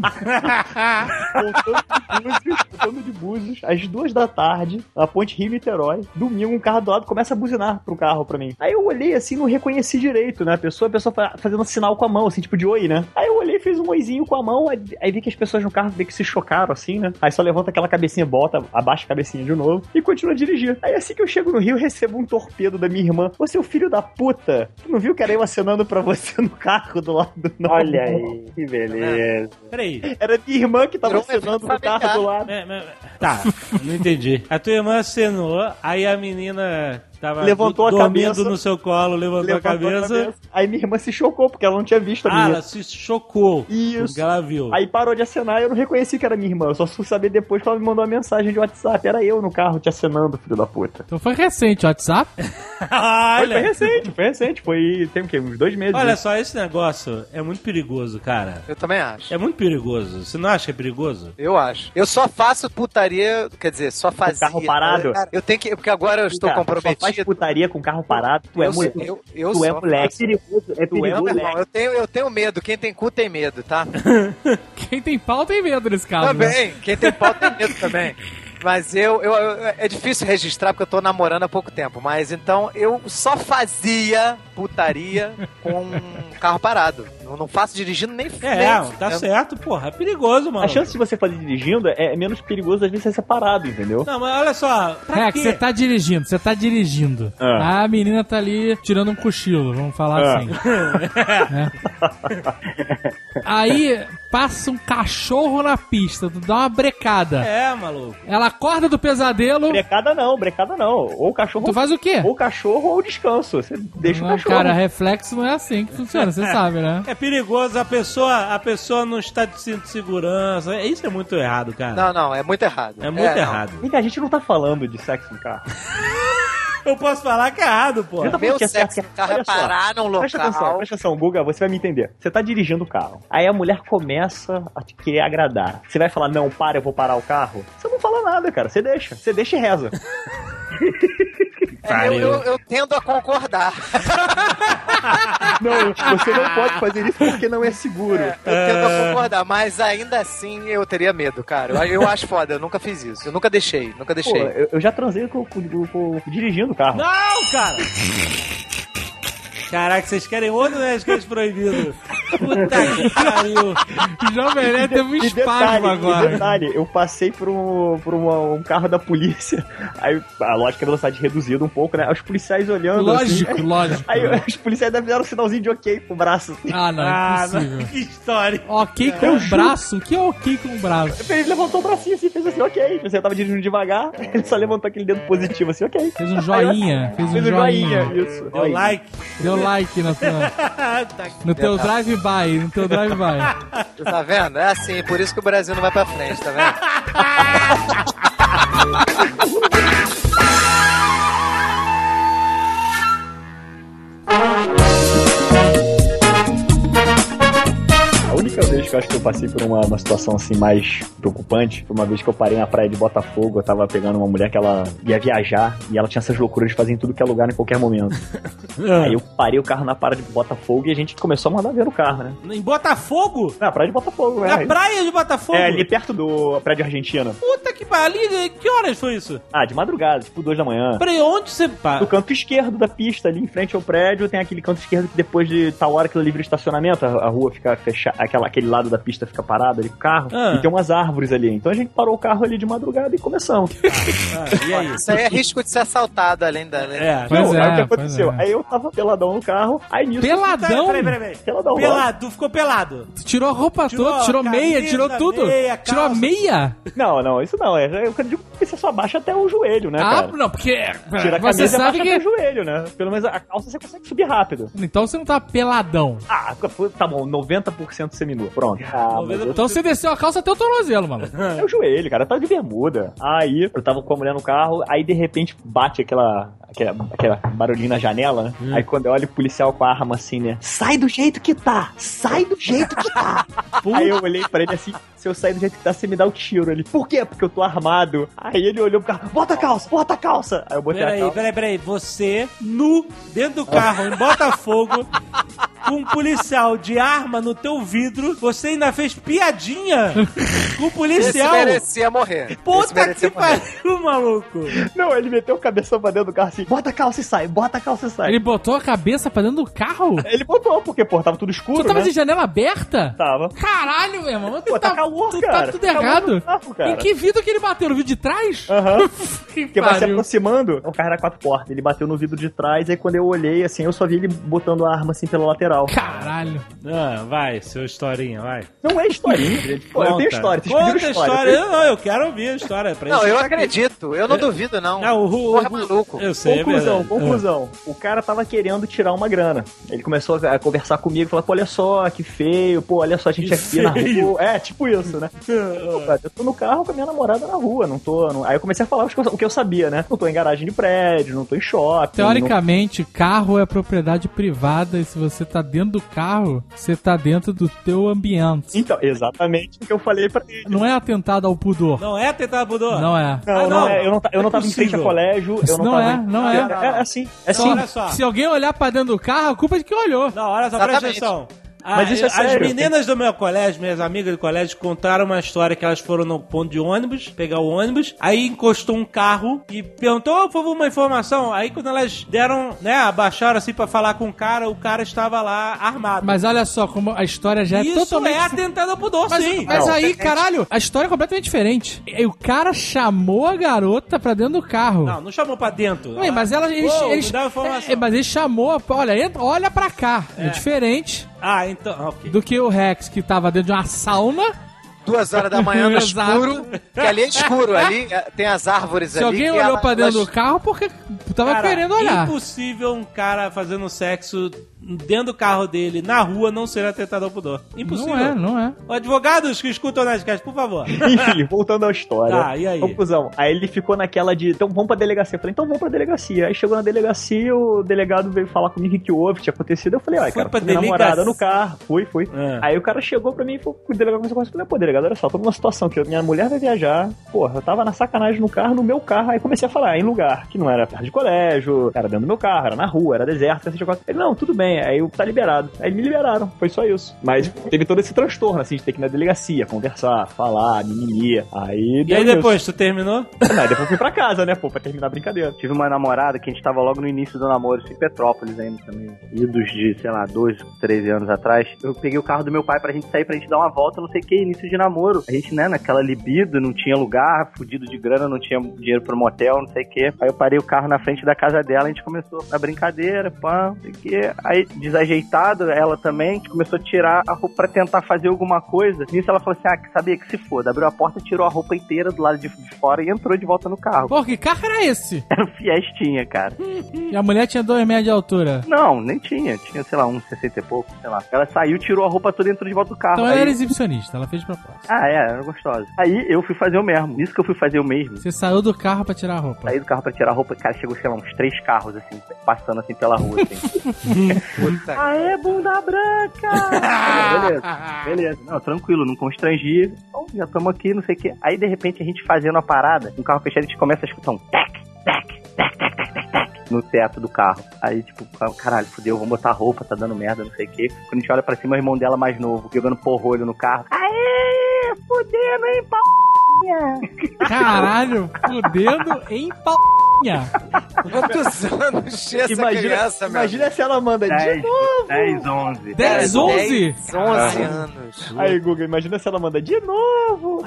Voltando de Búzios, às 2h, na ponte Rio-Niterói, domingo, um carro do lado começa a buzinar pro carro pra mim. Aí eu olhei assim, não reconheci direito, né? A pessoa fazendo sinal com a mão, assim, tipo de oi, né? Aí eu olhei, fiz um oizinho com a mão, aí vi que as pessoas no carro meio que se chocaram, assim, né? Aí só levanta aquela cabecinha, volta, abaixa a cabecinha de novo e continua a dirigir. Aí assim que eu chego no Rio, recebo um torpedo da minha irmã. Ô, seu filho da puta, tu não viu que era eu acenando pra você no carro do lado? Não. Olha aí, que beleza. Peraí. Era minha irmã que tava acenando no carro do lado. Tá, não entendi. A tua irmã acenou, aí a menina tava levantou dormindo a cabeça, no seu colo, levantou a cabeça. Aí minha irmã se chocou, porque ela não tinha visto a minha. Ela se chocou. Isso. Porque ela viu. Aí parou de acenar e eu não reconheci que era minha irmã. Eu só fui saber depois que ela me mandou uma mensagem de WhatsApp. Era eu no carro te acenando, filho da puta. Então foi recente o WhatsApp? Foi recente. Tem o quê? Uns 2 meses. Olha só, esse negócio é muito perigoso, cara. Eu também acho. É muito perigoso. Você não acha que é perigoso? Eu acho. Eu só faço putaria, quer dizer, só fazia. Com carro parado? Cara, eu tenho que, porque agora eu estou comprometido. Só faz putaria com carro parado, tu é moleque. Tu é moleque. É perigoso, irmão, eu tenho medo. Quem tem cu tem medo, tá? Quem tem pau tem medo nesse caso. Também. Né? Quem tem pau tem medo também. Mas é difícil registrar porque eu tô namorando há pouco tempo. Mas então eu só fazia putaria com carro parado. Não faço dirigindo nem Tá certo, porra. É perigoso, mano. A chance de você fazer dirigindo é menos perigoso às vezes você ser separado, entendeu? Não, mas olha só. Pra quê? Você tá dirigindo. A menina tá ali tirando um cochilo, vamos falar assim. Né? Aí passa um cachorro na pista, tu dá uma brecada. Maluco. Ela acorda do pesadelo. Brecada não. Ou o cachorro. Tu faz o quê? Ou o cachorro ou o descanso. Você deixa o cachorro. Cara, reflexo não é assim que funciona, você sabe, né? É perigoso, a pessoa não está de cinto de segurança. Isso é muito errado, cara. Não, é muito errado. É muito errado. Vem cá, a gente não tá falando de sexo no carro. Eu posso falar que é errado, pô. Meu sexo no carro é parar num local. Presta atenção, Guga, você vai me entender. Você tá dirigindo o carro. Aí a mulher começa a te querer agradar. Você vai falar, não, para, eu vou parar o carro? Você não fala nada, cara. Você deixa e reza. Eu tendo a concordar. Não, você não pode fazer isso porque não é seguro. Eu tendo a concordar, mas ainda assim eu teria medo, cara. Eu acho foda, eu nunca fiz isso. Eu nunca deixei. Pô, eu já transei dirigindo o carro. Não, cara! Caraca, vocês querem outro Nerdcast proibido? Puta que pariu. O Jovem Nerd teve um espasmo agora. Detalhe, eu passei por um carro da polícia. Aí a lógica é velocidade reduzida um pouco, né? Os policiais olhando. Lógico. Aí os policiais fizeram um sinalzinho de ok com o braço. Assim. Não é possível. Que história. Ok com o braço? O que é ok com o braço? Ele levantou o bracinho assim, fez assim, ok. Você tava dirigindo devagar, ele só levantou aquele dedo positivo assim, ok. Fez um joinha. Fez um joinha, isso. Deu like. Deu like no teu drive-by, Tá vendo? É assim, por isso que o Brasil não vai pra frente, tá vendo? A única vez que eu acho que eu passei por uma situação assim mais preocupante foi uma vez que eu parei na praia de Botafogo. Eu tava pegando uma mulher que ela ia viajar e ela tinha essas loucuras de fazer em tudo que é lugar em qualquer momento. Aí eu parei o carro na praia de Botafogo e a gente começou a mandar ver o carro, né? Em Botafogo? Na praia de Botafogo, Na praia de Botafogo? É, ali perto do prédio Argentina. Puta que pariu, que horas foi isso? De madrugada, tipo 2 da manhã. Peraí, onde você... No canto esquerdo da pista, ali em frente ao prédio, tem aquele canto esquerdo que depois de tal hora que é livre estacionamento, a rua fica fechada, aquele lado da pista fica parado ali com o carro, e tem umas árvores ali. Então a gente parou o carro ali de madrugada e começamos. E aí? Isso aí é risco de ser assaltado além da... É. Pois Não, é, aí o que aconteceu? pois é. Aí eu tava peladão no carro, aí nisso... Peladão? Peraí. Peladão. Pelado, tu ficou pelado. Tu tirou a roupa toda, tirou meia, tirou tudo. Meia, tirou a meia? Não, isso não. Eu digo que você só baixa até o joelho, né, cara? Não, porque Tira a você camisa e sabe abaixa que... até o joelho, né? Pelo menos a calça você consegue subir rápido. Então você não tá peladão. Tá bom, 90% seminu. Pronto. Então você desceu a calça até o tornozelo, mano. É o joelho, cara. Eu tava de bermuda. Aí eu tava com a mulher no carro, aí de repente bate aquela barulhinho na janela, né? Aí quando eu olho o policial com a arma assim, né? Sai do jeito que tá! Sai do jeito que tá! Aí eu olhei pra ele assim, se eu sair do jeito que tá, você me dá o tiro. Ele, por quê? Porque eu tô armado. Aí ele olhou pro carro, bota a calça! Aí eu botei a calça. Peraí. Você, nu, dentro do carro, em Botafogo, com um policial de arma no teu vidro, você ainda fez piadinha com o policial. Esse merecia morrer. Puta que pariu, maluco. Não, ele meteu o cabeção pra dentro do carro assim, bota a calça e sai. Ele botou a cabeça pra dentro do carro? Ele botou, porque, pô, tava tudo escuro, Tu tava né? de janela aberta? Tava. Caralho, meu irmão. Pô, tá calor, tu cara. tá tudo Calor errado. no carro, cara. Em que vidro que ele bateu? No vidro de trás? Aham. Que Porque vai se pariu. aproximando, o carro era 4 portas. Ele bateu no vidro de trás, aí quando eu olhei, assim, eu só vi ele botando a arma assim pela lateral. Caralho. Vai, seu historinha, vai. Não é historinha, gente. Pô, eu tenho história. Vocês Conta pediram a história. Não, eu quero ouvir a história. Pra Não, isso. eu acredito. Eu não duvido, não. Porra, maluco. Eu sei, Conclusão. O cara tava querendo tirar uma grana. Ele começou a conversar comigo, falou, pô, olha só, que feio, pô, olha só, a gente aqui na rua. É, tipo isso, né? Pô, cara, eu tô no carro com a minha namorada na rua, não tô... Aí eu comecei a falar o que eu sabia, né? Não tô em garagem de prédio, não tô em shopping. Teoricamente, carro é propriedade privada e se você tá dentro do carro, você tá dentro do teu ambiente. Então, exatamente o que eu falei pra ele. Não é atentado ao pudor. Não é atentado ao pudor? Não é. Não é. Eu não tava em frente ao colégio. Eu Não é. É assim. É assim. Olha só. Se alguém olhar pra dentro do carro, a culpa é de quem olhou. Não, olha só, presta atenção. Mas isso é As sério. meninas do meu colégio, minhas amigas do colégio, contaram uma história que elas foram no ponto de ônibus, pegar o ônibus, aí encostou um carro e perguntou, por favor, uma informação. Aí quando elas deram, né, abaixaram assim pra falar com o cara estava lá armado. Mas olha só, como a história já é Isso totalmente... é atentado ao pudor, sim. Mas aí, caralho, a história é completamente diferente. E o cara chamou a garota pra dentro do carro. Não chamou pra dentro. Ué, mas eles me dá informação. mas ele chamou, olha pra cá. É diferente Então, ok. do que o Rex, que tava dentro de uma sauna. 2 horas da manhã no Exato. escuro, que ali é escuro, ali tem as árvores Se ali. alguém olhou pra dentro do carro, porque tava Cara, querendo olhar. impossível um cara fazendo sexo dentro do carro dele, na rua, não ser atentado ao pudor. Impossível. Não é. Advogados que escutam o Nerdcast, por favor. Enfim, voltando à história. Tá, e aí? Conclusão. Aí ele ficou naquela de, então vamos pra delegacia. Eu falei, então vamos pra delegacia. Aí chegou na delegacia, o delegado veio falar comigo que houve, que tinha acontecido. Eu falei, Foi cara, pra minha namorada delegacia? no carro. Fui. É. Aí o cara chegou pra mim e falou, o delegado começou a conversar. Eu falei, pô, delegado, olha só, tô numa situação que minha mulher vai viajar. Porra, eu tava na sacanagem no carro, no meu carro. Aí comecei a falar, em lugar que não era perto de colégio, era dentro do meu carro, era na rua, era deserto. Ele, não, tudo bem. Aí eu, tá liberado. Aí me liberaram, foi só isso. Mas teve todo esse transtorno, assim, de ter que ir na delegacia, conversar, falar, mimimi. Aí E aí depois, tu terminou? Não, depois eu fui pra casa, né, pô, pra terminar a brincadeira. Tive uma namorada que a gente tava logo no início do namoro, isso em Petrópolis ainda também. Idos de, sei lá, 12, 13 anos atrás. Eu peguei o carro do meu pai pra gente sair, pra gente dar uma volta, não sei o que, início de namoro. A gente, né, naquela libido, não tinha lugar, fudido de grana, não tinha dinheiro pro motel, não sei o que. Aí eu parei o carro na frente da casa dela, a gente começou a brincadeira, pã, não sei o que. Aí, desajeitado, ela também, a gente começou a tirar a roupa pra tentar fazer alguma coisa. Nisso ela falou assim, sabia que se foda. Abriu a porta, tirou a roupa inteira do lado de fora e entrou de volta no carro. Pô, que carro era esse? Era um Fiestinha, cara. E a mulher tinha 2 metros de altura. Não, nem tinha. Tinha, sei lá, uns 60 e pouco, sei lá. Ela saiu, tirou a roupa toda e entrou de volta do carro. Então ela era exibicionista, ela fez de propósito. Era gostosa. Aí eu fui fazer o mesmo. Nisso que eu fui fazer o mesmo. Você saiu do carro pra tirar a roupa. Saí do carro pra tirar a roupa, cara, chegou, sei lá, uns 3 carros, assim, passando assim pela rua, assim. Aê, bunda branca! Beleza. Não, tranquilo, não constrangi. Bom, já estamos aqui, não sei o que. Aí, de repente, a gente fazendo a parada, um carro fechado, a gente começa a escutar um tac, tac, tac, tac, tac, tac, tac, no teto do carro. Aí, tipo, caralho, fudeu, vamos botar roupa, tá dando merda, não sei o que. Quando a gente olha pra cima, o irmão dela mais novo, jogando porrolho no carro. Aê, fudendo, hein, Caralho, fudendo em pauinha. Quantos anos tinha essa criança, meu? Imagina se ela manda 10, de novo. 10, 11. 10, 11? 11 anos. Aí, Guga, imagina se ela manda de novo.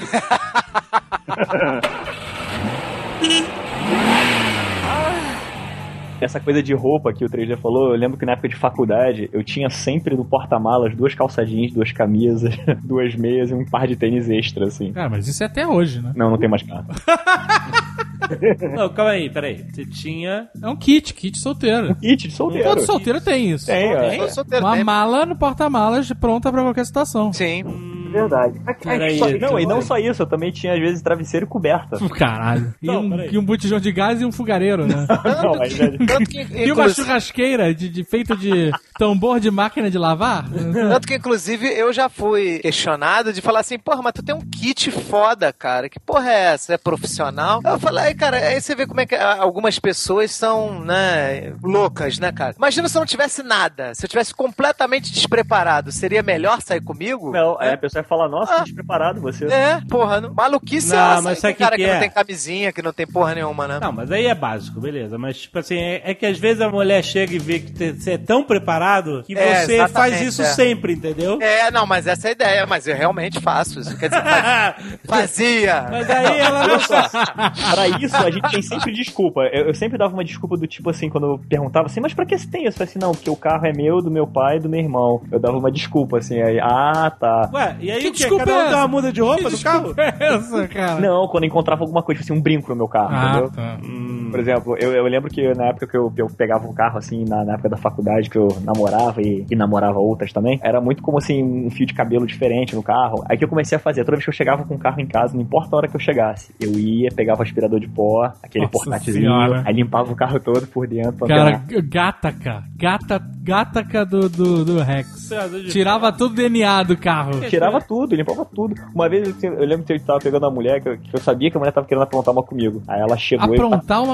Essa coisa de roupa que o 3D falou, eu lembro que na época de faculdade, eu tinha sempre no porta-malas 2 calça jeans, 2 camisas, 2 meias e um par de tênis extra, assim. Cara, mas isso é até hoje, né? Não tem mais carro. Não, calma aí, peraí. Você tinha... É um kit solteiro. Kit de solteiro. Todo solteiro tem isso. Tem, ó. Eu sou solteiro, Uma né? mala no porta-malas pronta pra qualquer situação. Sim. Verdade. Peraí. Não, e não só isso, eu também tinha às vezes travesseiro e coberta. Caralho. Não, E um botijão de gás e um fogareiro, né? Não, aí, velho. Tanto que, E uma churrasqueira feito de tambor de máquina de lavar? tanto que, inclusive, eu já fui questionado de falar assim, porra, mas tu tem um kit foda, cara. Que porra é essa? É profissional? Eu falei, cara, aí você vê como é que algumas pessoas são, né, loucas, né, cara? Imagina se eu não tivesse nada. Se eu tivesse completamente despreparado, seria melhor sair comigo? Não, aí a pessoa vai falar, nossa, despreparado você. É, porra, maluquice Não, ela mas sair sabe com cara que que é? não tem camisinha, que não tem porra nenhuma, né? Não, mas aí é básico, beleza. Mas, tipo assim, é que às vezes a mulher chega e vê que você é tão preparado que É, você exatamente, faz isso é. sempre, entendeu? É, não, mas essa é a ideia, mas eu realmente faço isso. Quer dizer, fazia. Mas aí ela não Pra isso, a gente tem sempre desculpa. Eu sempre dava uma desculpa do tipo assim, quando eu perguntava assim, mas pra que você tem isso? Eu falei assim, não, porque o carro é meu, do meu pai e do meu irmão. Eu dava uma desculpa assim, aí, tá. Ué, e aí Que o quê? desculpa Cada é um tem essa? uma muda de roupa Que do carro? desculpa é essa, cara? Não, quando eu encontrava alguma coisa, tipo assim, um brinco no meu carro, entendeu? tá. Por exemplo, eu lembro que na época que eu pegava um carro, assim, na época da faculdade, que eu namorava e namorava outras também, era muito como, assim, um fio de cabelo diferente no carro. Aí que eu comecei a fazer, toda vez que eu chegava com o carro em casa, não importa a hora que eu chegasse, eu ia, pegava o aspirador de pó, aquele Nossa portátilzinho, senhora. aí limpava o carro todo por dentro. pra Cara, pegar. Gataca do Rex. Tirava todo o DNA do carro. Tirava tudo, limpava tudo. Uma vez eu lembro que eu tava pegando uma mulher que eu sabia que a mulher tava querendo aprontar uma comigo. Aí ela chegou Aprontar uma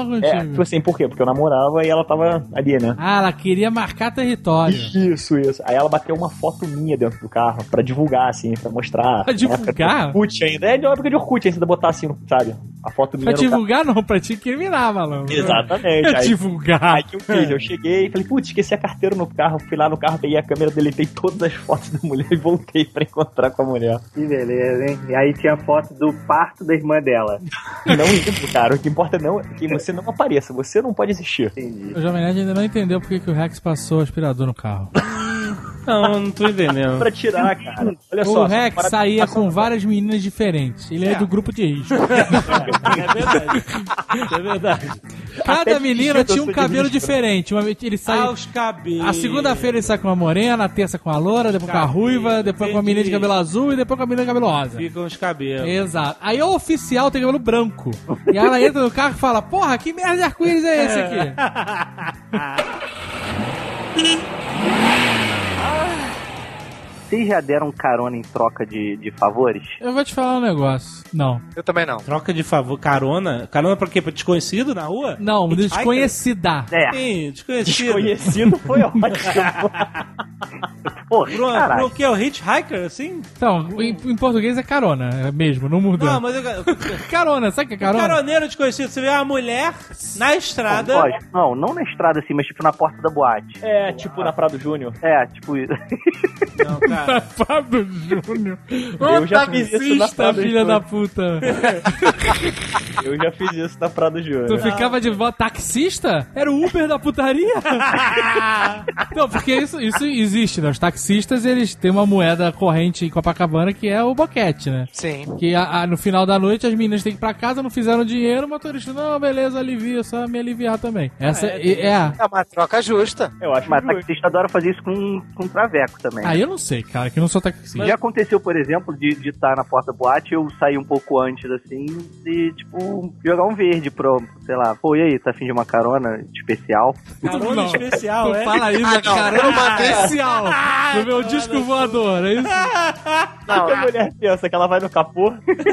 contigo. Tipo assim, por quê? Porque eu namorava e ela tava ali, né? Ah, ela queria marcar território. Isso. Aí ela bateu uma foto minha dentro do carro pra divulgar, assim, pra mostrar. Pra divulgar? Orkut ainda. É de época de Orkut, ainda botar assim, sabe? A foto minha Pra no divulgar não, pra te incriminar, maluco. Exatamente. Pra divulgar. Aí que eu fiz? Eu cheguei e falei, putz, esqueci a carteira no carro. Fui lá no carro, peguei a câmera, deletei todas as fotos da mulher e voltei pra encontrar com a mulher. Que beleza, hein? E aí tinha foto do parto da irmã dela. Não ligo, cara. O que importa é que você não apareça. Você não pode existir. Entendi. O Jovem Nerd ainda não entendeu porque que o Rex passou o aspirador no carro. Não tô entendendo. Pra tirar, cara. Olha O só. Rex saía com várias meninas diferentes. Ele é do grupo de risco. É verdade. É verdade. Cada menina tinha um cabelo diferente. Ele sai. Os cabelos. A segunda-feira ele sai com uma morena, a terça com a loura, depois com a ruiva, depois com a menina de cabelo azul e depois com a menina de cabelo rosa. Ficam os cabelos. Exato. Aí o oficial tem cabelo branco. E ela entra no carro e fala: porra, que merda de arco-íris é esse aqui? Vocês já deram carona em troca de favores? Eu vou te falar um negócio. Não. Eu também não. Troca de favor, carona? Carona pra quê? Pra desconhecido na rua? Não, desconhecida. É. Sim, desconhecido. Desconhecido foi ótimo. Porra, Pro que? O hitchhiker, assim? Então, em português é carona, é mesmo, não muda. Não, mas Carona, sabe o que é carona? caroneiro desconhecido. Você vê uma mulher na estrada. Lógico, não na estrada assim, mas tipo na porta da boate. É, tipo na Prado Júnior. É, tipo isso. Não, cara. Fábio Júnior. Eu já fiz isso na Prado filha Júnior. da puta. Eu já fiz isso na Prado Júnior. Tu ficava de volta taxista? Era o Uber da putaria? Não, porque isso existe, né? Os taxistas, eles têm uma moeda corrente em Copacabana que é o boquete, né? Sim. Que no final da noite as meninas têm que ir pra casa, não fizeram dinheiro, o motorista, não, beleza, alivia, só me aliviar também. Essa é. É uma troca justa. Eu acho Mas justo. taxista adora fazer isso com traveco também. Aí eu não sei, cara, que eu não sou taxista. Já aconteceu, por exemplo, de estar na porta da boate, eu sair um pouco antes, assim, e, tipo, jogar um verde pro, sei lá, pô, e aí, tá afim de uma carona especial? Carona Não. especial, Tu é? fala isso, não. caramba, especial. No meu disco voador, é isso? O que a mulher pensa? Que ela vai no capô?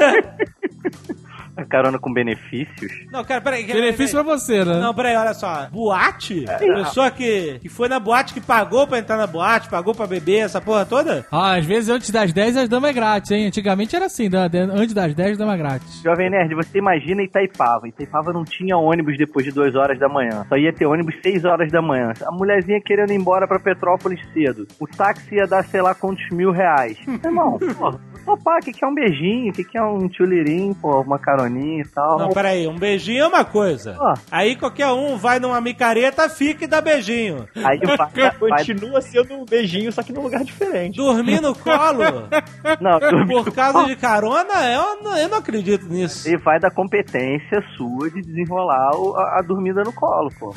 A carona com benefícios? Não, cara, peraí. Benefício pra você, né? Não, peraí, olha só. Boate? Pessoa que foi na boate, que pagou pra entrar na boate, pagou pra beber, essa porra toda? Ah, às vezes antes das 10 as damas é grátis, hein? Antigamente era assim, antes das 10 dama é grátis. Jovem Nerd, você imagina Itaipava. Itaipava não tinha ônibus depois de 2 horas da manhã. Só ia ter ônibus 6 horas da manhã. A mulherzinha querendo ir embora pra Petrópolis cedo. O táxi ia dar, sei lá, quantos R$1.000. Irmão, porra. Opa, o que é um beijinho? O que é um tchulirim, pô, uma caroninha e tal? Não, peraí, um beijinho é uma coisa. Ó. Aí qualquer um vai numa micareta, fica e dá beijinho. Aí vai, Continua sendo um beijinho, só que num lugar diferente. Dormir no colo não, por causa de carona, eu não acredito nisso. e vai da competência sua de desenrolar a dormida no colo, pô.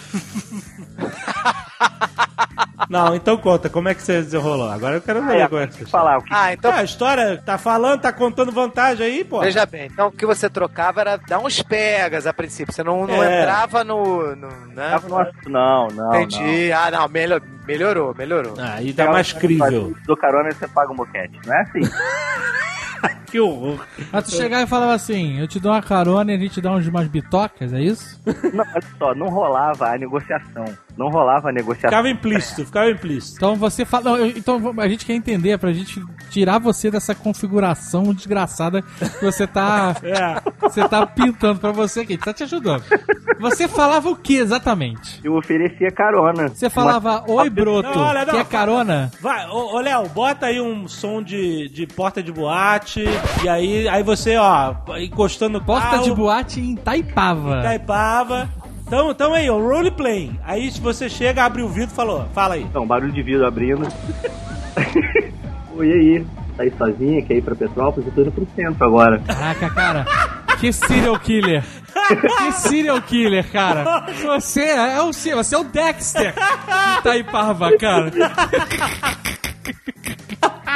Não, então conta, como é que você desenrolou? Agora eu quero ver como é que você Falar o que Então, a história tá falando, tá contando vantagem aí, pô. veja bem. Então, o que você trocava era dar uns pegas a princípio. Você não É. entrava no né? tava no assunto. Não. Entendi. Ah, não. Melhorou. Aí tá mais crível. Do carona você paga um boquete. Não é assim. Que horror. Mas tu chegava e falava assim, eu te dou uma carona e a gente dá umas bitocas, é isso? Não, olha só, não rolava a negociação. Ficava implícito. Então você fala. Não, então a gente quer entender pra gente tirar você dessa configuração desgraçada que você tá. Você tá pintando pra você aqui, tá te ajudando. Você falava o que exatamente? Eu oferecia carona. Você falava, oi broto, Não, olha, não, quer carona? Vai, ô Léo, bota aí um som de porta de boate, e aí você, ó, encostando no Porta carro, de boate em Itaipava. Taipava. Então aí, o roleplay. Aí se você chega, abre o vidro e fala aí. Então, barulho de vidro abrindo. Oi, e aí? Tá aí sozinha? Quer ir pra Petrópolis? Eu tô indo pro centro agora. Caraca, cara. Que serial killer. Que serial killer, cara. Você é o Dexter de Itaipava, cara.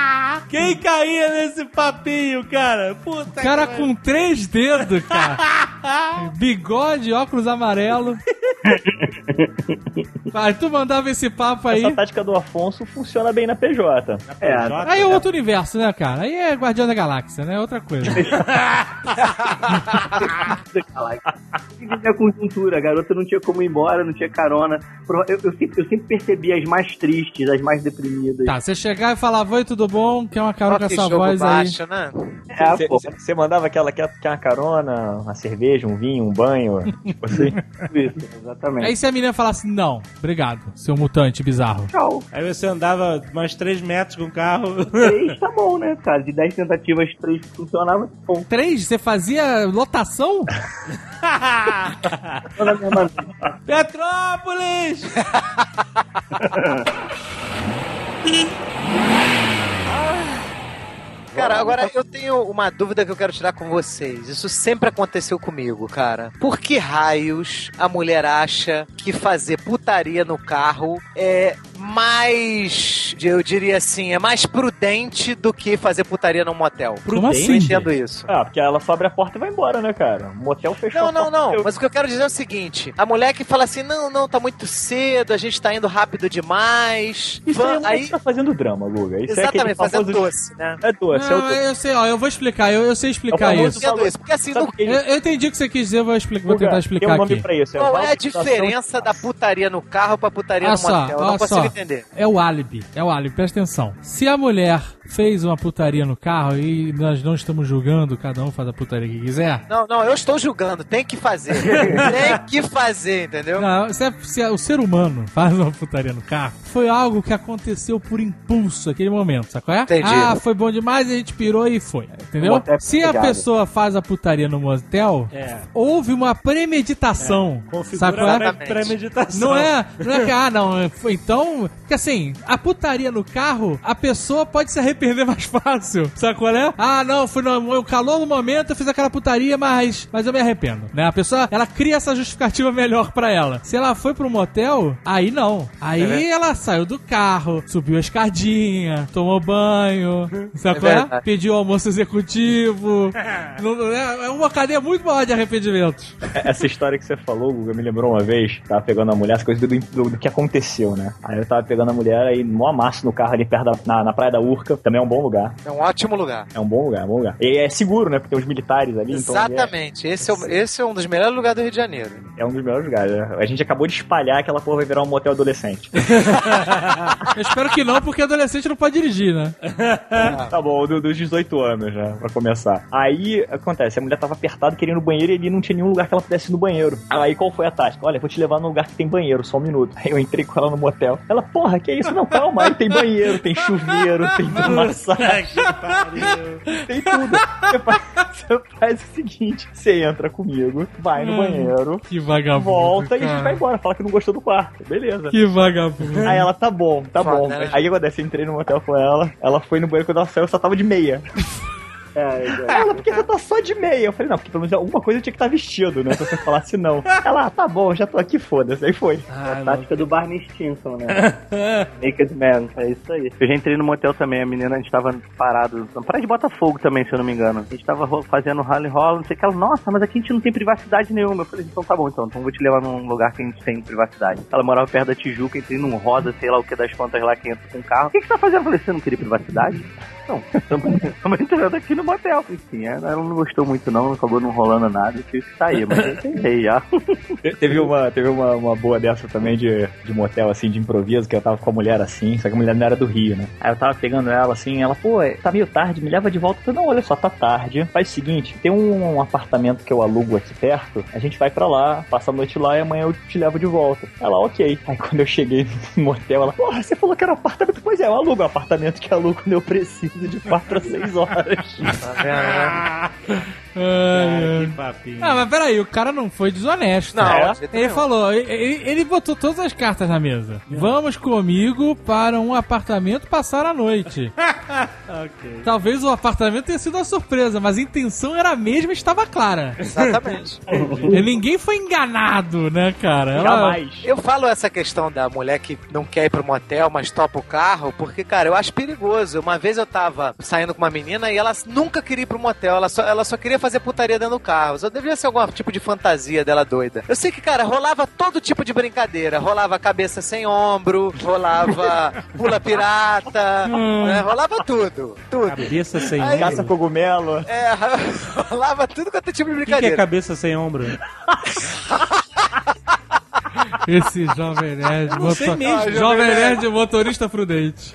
Quem caía nesse papinho, cara? Puta Cara que com 3 dedos, cara. Bigode, óculos amarelo. Vai, tu mandava esse papo aí. Essa tática do Afonso funciona bem na PJ. Aí é outro universo, né, cara? Aí é Guardião da Galáxia, né? Outra coisa. A conjuntura, a garota não tinha como ir embora, não tinha carona. Eu sempre percebi as mais tristes, as mais deprimidas. Tá, você chegar e falar, oi, tudo bom? Quer uma carona com essa voz baixo, aí? Né? Você mandava aquela que quer uma carona, uma cerveja, um vinho, um banho. Assim. Isso, exatamente. Aí se a menina falasse, não, obrigado, seu mutante bizarro. Tchau. Aí você andava mais 3 metros com o carro. 3 tá bom, né, cara? De 10 tentativas, 3 funcionava, tá bom. 3? Você fazia lotação? Petrópolis! Cara, agora eu tenho uma dúvida que eu quero tirar com vocês. Isso sempre aconteceu comigo, cara. Por que raios a mulher acha que fazer putaria no carro é mais, eu diria assim, é mais prudente do que fazer putaria num motel? Como assim? Eu entendo isso. Ah, porque ela só abre a porta e vai embora, né, cara? O motel fechou. Não. Mas o que eu quero dizer é o seguinte: a mulher que fala assim, não, tá muito cedo, a gente tá indo rápido demais. Isso aí tá fazendo drama, Guga. Isso exatamente, é fazendo doce, né? É doce, Não, eu sei, ó, eu vou explicar, eu sei explicar É o isso. Entendo isso, porque assim, Eu entendi o que você quis dizer, vou tentar explicar tem um nome aqui. pra isso, qual é a valorização diferença da putaria no carro pra putaria Olha no só, motel? Eu não olha consigo só. entender. É o álibi, presta atenção. Se a mulher fez uma putaria no carro e nós não estamos julgando, cada um faz a putaria que quiser. Não, eu estou julgando, tem que fazer. Tem que fazer, entendeu? Não, se o ser humano faz uma putaria no carro, foi algo que aconteceu por impulso naquele momento, sabe qual é? Entendi. Ah, foi bom demais, a gente pirou e foi, entendeu? Se a pessoa faz a putaria no motel, houve uma premeditação, sabe qual é? Premeditação. Não é que, não, foi então, porque assim, a putaria no carro, a pessoa pode se arrepender mais fácil, sabe qual é? Ah, não, foi no calor do momento, eu fiz aquela putaria, mas eu me arrependo, né? A pessoa, ela cria essa justificativa melhor pra ela. Se ela foi pro motel, aí não. Aí ela saiu do carro, subiu a escadinha, tomou banho, sabe qual é? Pediu almoço executivo. É uma cadeia muito maior de arrependimentos. Essa história que você falou, Guga, me lembrou uma vez, tava pegando a mulher, essa coisa do que aconteceu, né? Aí eu tava pegando a mulher aí, mó amasso no carro ali perto na Praia da Urca, também é um bom lugar. É um ótimo lugar. É um bom lugar. E é seguro, né? Porque tem os militares ali. Exatamente. Então esse é um dos melhores lugares do Rio de Janeiro. é um dos melhores lugares, né? A gente acabou de espalhar que aquela porra vai virar um motel adolescente. Eu espero que não, porque adolescente não pode dirigir, né? Tá bom, dos 18 anos já, pra começar. Aí, acontece, a mulher tava apertada querendo ir no banheiro e ali não tinha nenhum lugar que ela pudesse ir no banheiro. Aí, qual foi a tática? Olha, vou te levar num lugar que tem banheiro, só um minuto. Aí eu entrei com ela no motel. Ela, porra, que isso? Não, calma, aí tem banheiro, tem chuveiro, tem massagem, tem tudo. Você faz o seguinte, você entra comigo, vai no banheiro, Que vagabundo, volta e a cara. gente vai embora, fala que não gostou do quarto. Beleza. Que vagabundo. Aí ela, tá bom. Foda, né? Aí eu desci, entrei no motel com ela foi no banheiro, quando ela saiu, eu só tava de meia. Ela, por que você tá só de meia? Eu falei, não, porque pelo menos alguma coisa eu tinha que estar vestido, né? Se você falasse não. Ela, tá bom, já tô aqui, foda-se. Aí foi. A tática do Barney Stinson, né? Naked Man, é isso aí. Eu já entrei no motel também, a menina, a gente tava parado, na praia de Botafogo também, se eu não me engano. A gente tava fazendo rally roll, não sei o que. Ela, nossa, mas aqui a gente não tem privacidade nenhuma. Eu falei, então tá bom, então vou te levar num lugar que a gente tem privacidade. Ela morava perto da Tijuca, entrei num rosa, sei lá o que das contas lá que entra com o carro. O que você tá fazendo? Eu falei, você não queria privacidade? Não, estamos entrando aqui no motel. Enfim, ela não gostou muito não acabou não rolando nada, eu tive que sair, mas eu tentei já. Teve uma boa dessa também de motel, assim, de improviso, que eu tava com a mulher assim, só que a mulher não era do Rio, né? Aí eu tava pegando ela assim, ela, pô, tá meio tarde, me leva de volta. Eu falei, não, olha só, tá tarde. Faz o seguinte, tem um apartamento que eu alugo aqui perto, a gente vai pra lá, passa a noite lá e amanhã eu te levo de volta. Ela, ok. Aí quando eu cheguei no motel, ela, porra, você falou que era um apartamento. Pois é, eu alugo um apartamento que alugo quando eu preciso de 4 a 6 horas. Que papinho. Ah, mas peraí, o cara não foi desonesto. Não, né? de jeito Ele nenhum. falou, ele botou todas as cartas na mesa. Vamos comigo para um apartamento passar a noite. Ok. Talvez o apartamento tenha sido uma surpresa, mas a intenção era a mesma e estava clara. Exatamente. E ninguém foi enganado, né, cara? Jamais. Eu falo essa questão da mulher que não quer ir pro motel, mas topa o carro, porque, cara, eu acho perigoso. Uma vez eu tava saindo com uma menina e ela nunca queria ir pro motel, ela só queria fazer putaria dentro do carro. Só deveria ser algum tipo de fantasia dela doida. Eu sei que, cara, rolava todo tipo de brincadeira. Rolava cabeça sem ombro, rolava pula pirata, né? Rolava tudo. Cabeça sem Aí, ombro. caça cogumelo. É, rolava tudo quanto é tipo de O que é brincadeira. cabeça sem ombro? Esse Jovem Nerd. sei mesmo. Jovem Nerd motorista prudente.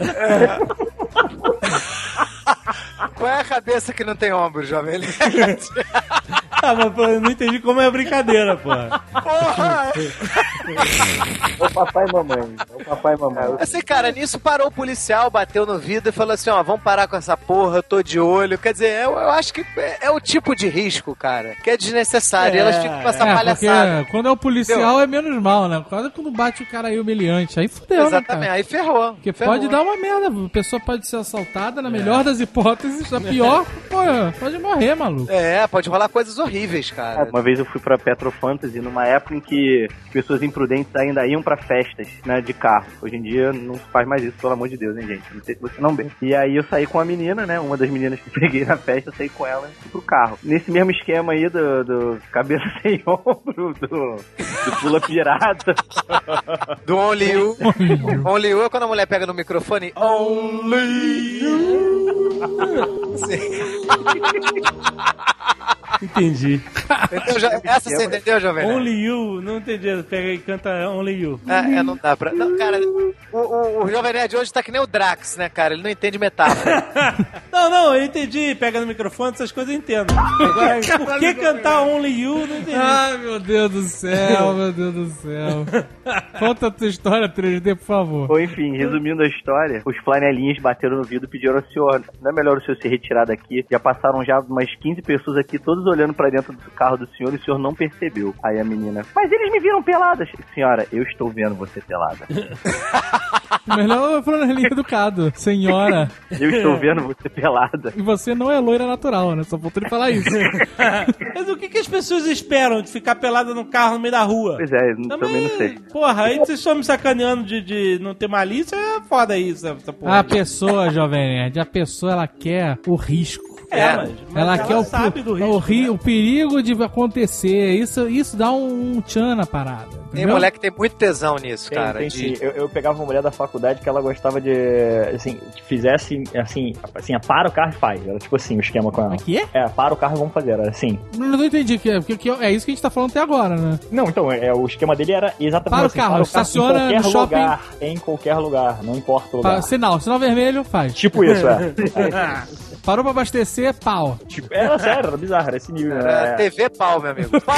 Qual é a cabeça que não tem ombro, Jovem Nerd? Mas pô, eu não entendi como é a brincadeira, pô. Porra! É o papai e mamãe. É o papai e mamãe. Assim, cara, nisso parou o policial, bateu no vidro e falou assim, ó, vamos parar com essa porra, eu tô de olho. Quer dizer, eu acho que é o tipo de risco, cara, que é desnecessário. E elas ficam com essa palhaçada. Porque quando é o policial é menos mal, né? Quando bate o cara aí humilhante, aí fudeu, Exatamente, né, cara? aí ferrou. Porque ferrou. pode dar uma merda, a pessoa pode ser assaltada, na melhor das hipóteses, na pior, pô, pode morrer, maluco. É, pode rolar coisas horríveis, cara. Uma vez eu fui pra Petro Fantasy numa época em que pessoas imprudentes ainda iam pra festas, né, de carro. Hoje em dia não se faz mais isso, pelo amor de Deus, hein, gente? Não sei se você não vê. E aí eu saí com a menina, né, uma das meninas que eu peguei na festa, eu saí com ela e fui pro carro. Nesse mesmo esquema aí do cabeça sem ombro, do pula pirata. Do Only You. Only You é quando a mulher pega no microfone. Only You. Entendi. Entendeu, essa você entendeu, Jovem Nerd? Only You, não entendi. Pega e canta Only You. Não dá pra... Não, cara, o Jovem Nerd hoje tá que nem o Drax, né, cara? Ele não entende metáfora. Não, eu entendi. Pega no microfone, essas coisas eu entendo. Agora, por que cantar Only You, não entendi. Ai, meu Deus do céu, meu Deus do céu. Conta a tua história 3D, por favor. Ou enfim, resumindo a história, os flanelinhas bateram no vidro e pediram ao senhor, não é melhor o senhor se retirar daqui? Já passaram já umas 15 pessoas aqui, todos olhando pra dentro do carro do senhor e o senhor não percebeu. Aí a menina, mas eles me viram peladas. Senhora, eu estou vendo você pelada. Melhor flanelinha educado. Senhora. Eu estou vendo você pelada. E você não é loira natural, né? Só faltou ele falar isso. Mas o que as pessoas esperam de ficar pelada no carro no meio da rua? Pois é, também não sei. Porra, aí vocês estão me sacaneando de não ter malícia, é foda isso, essa porra. A pessoa, Jovem Nerd, a pessoa, ela quer o risco. Mas Ela quer sabe do risco. o perigo de acontecer. Isso dá um tchan na parada. Tem entendeu? moleque que tem muito tesão nisso, cara. Tem sim. Eu pegava uma mulher da faculdade que ela gostava de, assim, que fizesse, assim, para o carro e faz. Era tipo assim, o esquema com ela. Aqui é? É, para o carro e vamos fazer. Era assim. Não entendi, que é isso que a gente tá falando até agora, né? Não, então, o esquema dele era exatamente Para o assim. carro, estaciona em qualquer no shopping. lugar, em qualquer lugar, não importa o lugar. Sinal vermelho, faz. Tipo isso, é. Parou pra abastecer, pau. Tipo, era sério, era bizarro, era esse nível. Era TV pau, meu amigo. Pau.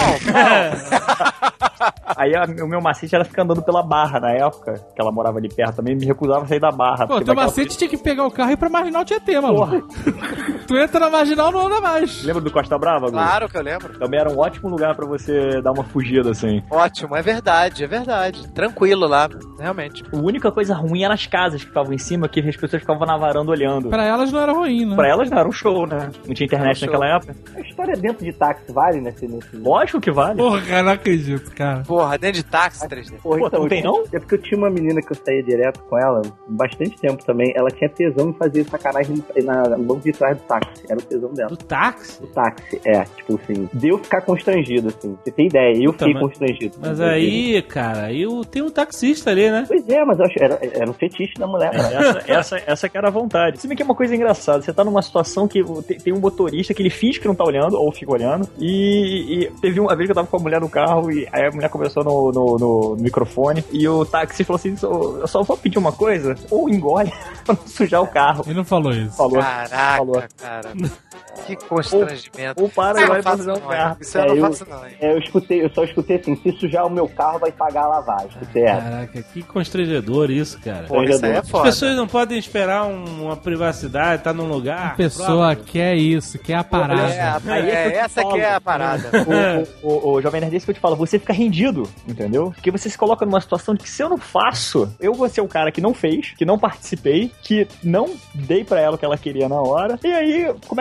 Aí o meu macete era ficar andando pela Barra na época, que ela morava ali perto também, me recusava a sair da Barra. Pô, teu macete tinha que pegar o carro e ir pra Marginal Tietê, maluco. Tu entra na Marginal, não anda mais. Lembra do Costa Brava, Gu? Claro que eu lembro. Também era um ótimo lugar pra você dar uma fugida, assim. Ótimo, é verdade. Tranquilo lá, realmente. A única coisa ruim eram as casas que ficavam em cima, que as pessoas ficavam na varanda olhando. Pra elas não era ruim, né? Pra elas não, era um show, né? Não tinha internet naquela época. A história dentro de táxi vale nesse... Lógico que vale. Porra, cara, não acredito, cara. Porra, dentro de táxi 3D. Porra, Pô, não tem não? É porque eu tinha uma menina que eu saía direto com ela, bastante tempo também. Ela tinha tesão em fazer sacanagem no banco de trás do táxi. Era o tesão dela. Do táxi? O táxi, tipo assim, de eu ficar constrangido, assim. Você tem ideia, eu fiquei constrangido. Mas aí, cara, tem um taxista ali, né? Pois é, mas eu acho era um fetiche da mulher. Essa que era a vontade. Se bem que é uma coisa engraçada, você tá numa situação que tem um motorista que ele finge que não tá olhando, ou fica olhando, e teve uma vez que eu tava com a mulher no carro, e aí a mulher conversou no microfone, e o táxi falou assim, eu só vou pedir uma coisa, ou engole pra não sujar o carro. Ele não falou isso. Falou. Caraca, Falou. cara. Que constrangimento. Ou para e vai pra sujar o carro. Isso eu não faço não, hein? Eu só escutei assim, se sujar o meu carro vai pagar a lavagem. Caraca, que constrangedor isso, cara. Pô, isso aí é As foda. pessoas não podem esperar uma privacidade, tá num lugar. A pessoa quer isso, quer a parada. Essa que é a parada. O Jovem Nerd, é isso que eu te falo, você fica rendido, entendeu? Porque você se coloca numa situação de que se eu não faço, eu vou ser o cara que não fez, que não participei, que não dei pra ela o que ela queria na hora, e aí, como é que fica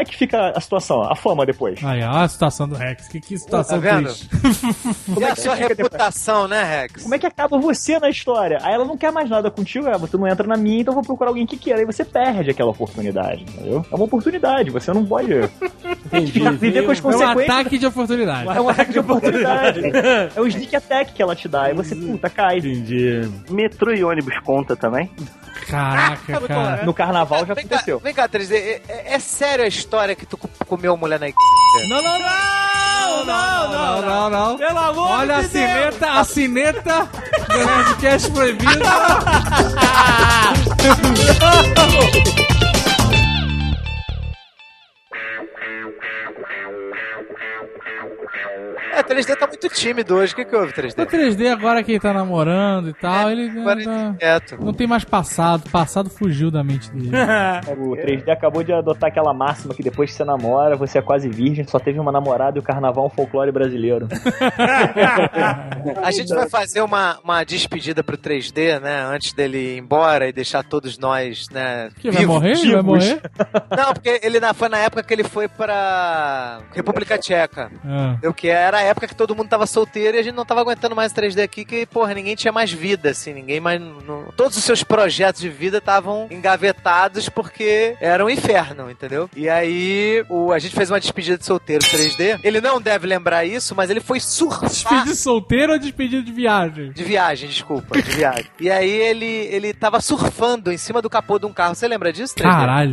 a situação, a fama depois. Aí, ó a situação do Rex. Que situação Tá vendo? triste. E a sua reputação, né, Rex? Como é que acaba você na história? Aí ela não quer mais nada contigo, você não entra na minha, então eu vou procurar alguém que queira. Aí você perde aquela oportunidade, entendeu? É uma oportunidade, você não pode viver com as É um consequências. ataque de oportunidade. É um ataque de oportunidade. É o sneak attack que ela te dá. Aí você, puta, cai. Entendi. Metrô e ônibus conta também? Caraca, cara. No carnaval já Vem cá, aconteceu. vem cá, 3D. É sério a história que tu comeu a mulher na Não. Pelo amor Olha de Deus! a sineta do Nerdcast proibido. É, 3D tá muito tímido hoje. O que houve, 3D? O 3D agora quem tá namorando e tal, ele Agora ele é quieto. não tem mais passado. O passado fugiu da mente dele. O 3D acabou de adotar aquela máxima que depois que você namora, você é quase virgem, só teve uma namorada e o carnaval é um folclore brasileiro. A gente vai fazer uma despedida pro 3D, né? Antes dele ir embora e deixar todos nós, né? Que vai morrer? Ele vai morrer? Não, porque ele foi na época que ele foi pra República Tcheca. Ah. O que era a época que todo mundo tava solteiro e a gente não tava aguentando mais o 3D aqui, que, porra, ninguém tinha mais vida, assim, ninguém mais... Todos os seus projetos de vida estavam engavetados porque era um inferno, entendeu? E aí, a gente fez uma despedida de solteiro 3D. Ele não deve lembrar isso, mas ele foi surfar... Despedida de solteiro ou despedida de viagem? De viagem, desculpa, de viagem. E aí ele tava surfando em cima do capô de um carro. Você lembra disso, 3D? Caralho.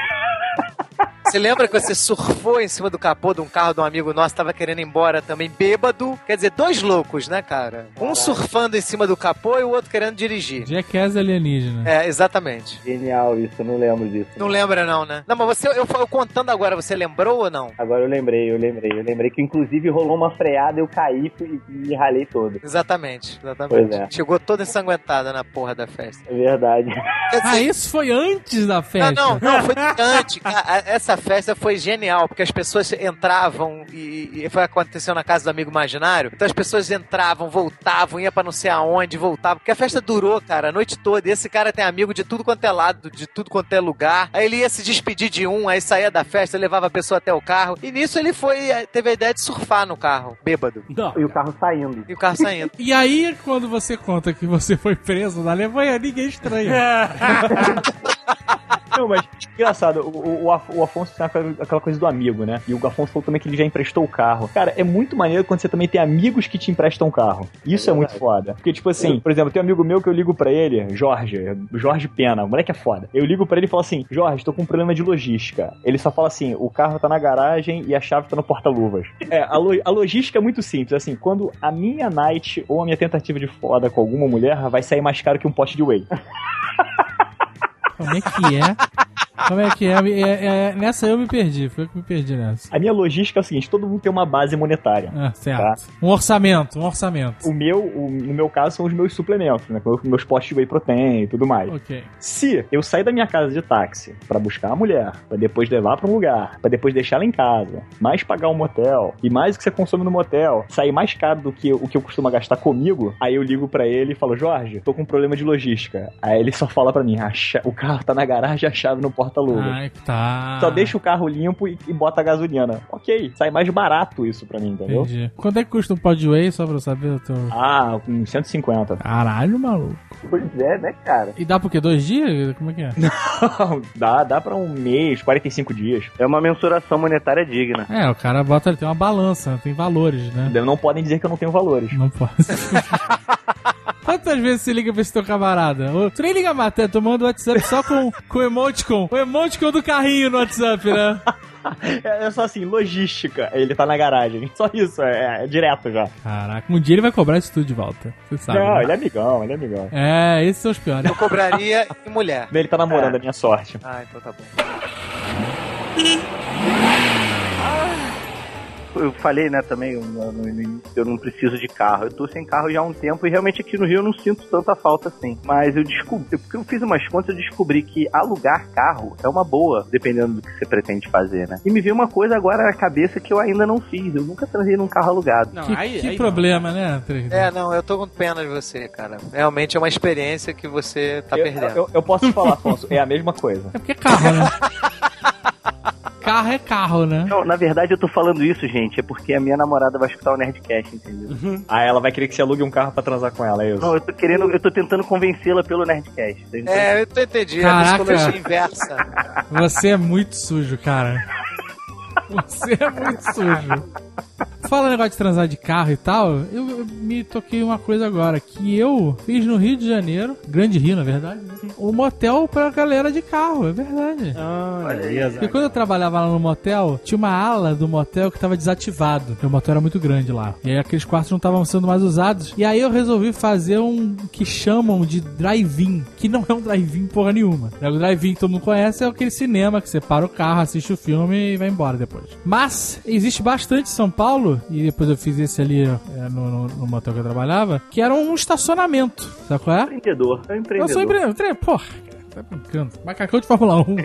Você lembra que você surfou em cima do capô de um carro de um amigo nosso, tava querendo ir embora também bêbado? Quer dizer, dois loucos, né, cara? Um surfando em cima do capô e o outro querendo dirigir. Jackass alienígena. É, exatamente. Genial isso, eu não lembro disso. Não lembra não, né? Não, mas eu contando agora, você lembrou ou não? Agora eu lembrei. Eu lembrei que inclusive rolou uma freada, eu caí e me ralei todo. Exatamente. Pois é. Chegou toda ensanguentada na porra da festa. É verdade. Quer dizer, Isso foi antes da festa? Não, foi antes. Essa festa foi genial, porque as pessoas entravam e foi acontecendo na casa do amigo imaginário. Então as pessoas entravam, voltavam, ia pra não sei aonde, voltavam. Porque a festa durou, cara, a noite toda. E esse cara tem amigo de tudo quanto é lado, de tudo quanto é lugar. Aí ele ia se despedir de um, aí saía da festa, levava a pessoa até o carro. E nisso ele teve a ideia de surfar no carro, bêbado. Não. E o carro saindo. E o carro saindo. E aí, quando você conta que você foi preso na Alemanha, ninguém estranha. Não, mas engraçado, o Afonso tem aquela coisa do amigo, né? E o Afonso falou também que ele já emprestou o carro. Cara, é muito maneiro quando você também tem amigos que te emprestam o carro. Isso é muito foda. Porque, tipo assim, por exemplo, tem um amigo meu que eu ligo pra ele, Jorge Pena, o moleque é foda. Eu ligo pra ele e falo assim, Jorge, tô com um problema de logística. Ele só fala assim, o carro tá na garagem e a chave tá no porta-luvas. A logística é muito simples, assim, quando a minha night ou a minha tentativa de foda com alguma mulher vai sair mais caro que um pote de whey. Como é que é? Como é que é? Nessa eu me perdi. Foi eu que me perdi nessa. A minha logística é o seguinte, todo mundo tem uma base monetária. Certo. Tá? Um orçamento. No meu caso, são os meus suplementos, né? Meus potes de whey protein e tudo mais. Ok. Se eu sair da minha casa de táxi pra buscar a mulher, pra depois levar pra um lugar, pra depois deixar ela em casa, mais pagar um motel, e mais o que você consome no motel, sair mais caro do que o que eu costumo gastar comigo, aí eu ligo pra ele e falo, Jorge, tô com um problema de logística. Aí ele só fala pra mim, o carro tá na garagem e a chave no porta-luvas. Ai, tá. Só deixa o carro limpo e bota a gasolina. Ok, sai mais barato isso pra mim, entendeu? Entendi. Quanto é que custa um pó de whey, só pra eu saber? Com 150. Caralho, maluco. Pois é, né, cara? E dá por quê? 2 dias? Como é que é? Não, dá pra um mês, 45 dias. É uma mensuração monetária digna. O cara tem uma balança, tem valores, né? Não podem dizer que eu não tenho valores. Não pode. Quantas vezes você liga pra esse teu camarada? Você nem liga mais, tu manda o WhatsApp só com o emoticon. O emoticon do carrinho no WhatsApp, né? É só assim, logística. Ele tá na garagem. Só isso, é direto já. Caraca, um dia ele vai cobrar isso tudo de volta. Você sabe. Não, né? ele é amigão. Esses são os piores. Eu cobraria em mulher. Ele tá namorando a minha sorte. Ah, então tá bom. Eu falei, né, também no início, eu não preciso de carro. Eu tô sem carro já há um tempo e realmente aqui no Rio eu não sinto tanta falta assim. Mas eu descobri, porque eu fiz umas contas, eu descobri que alugar carro é uma boa, dependendo do que você pretende fazer, né? E me veio uma coisa agora na cabeça que eu ainda não fiz. Eu nunca transei num carro alugado. Não, que problema, né? 3D? Não, eu tô com pena de você, cara. Realmente é uma experiência que você tá perdendo. Eu posso te falar, Afonso, é a mesma coisa. É porque é carro, né? carro é carro, né? Não, na verdade eu tô falando isso, gente, é porque a minha namorada vai escutar o Nerdcast, entendeu? Ah, ela vai querer que você alugue um carro pra transar com ela, é isso? Não, eu tô tentando convencê-la pelo Nerdcast. Eu entendi. Caraca. A psicologia inversa. Você é muito sujo, cara. Você é muito sujo. Fala negócio de transar de carro e tal, eu me toquei uma coisa agora, que eu fiz no Rio de Janeiro, Grande Rio, na verdade, né? Um motel pra galera de carro, é verdade. Olha aí, Porque quando eu trabalhava lá no motel, tinha uma ala do motel que tava desativado, porque o motel era muito grande lá. E aí aqueles quartos não estavam sendo mais usados. E aí eu resolvi fazer um que chamam de drive-in, que não é um drive-in porra nenhuma. O drive-in que todo mundo conhece é aquele cinema que você para o carro, assiste o filme e vai embora depois. Mas existe bastante em São Paulo, e depois eu fiz esse ali no motel que eu trabalhava, que era um estacionamento. Sabe qual é? Empreendedor. É um empreendedor. Eu sou empreendedor. Porra, tá brincando. Macacão de Fórmula 1.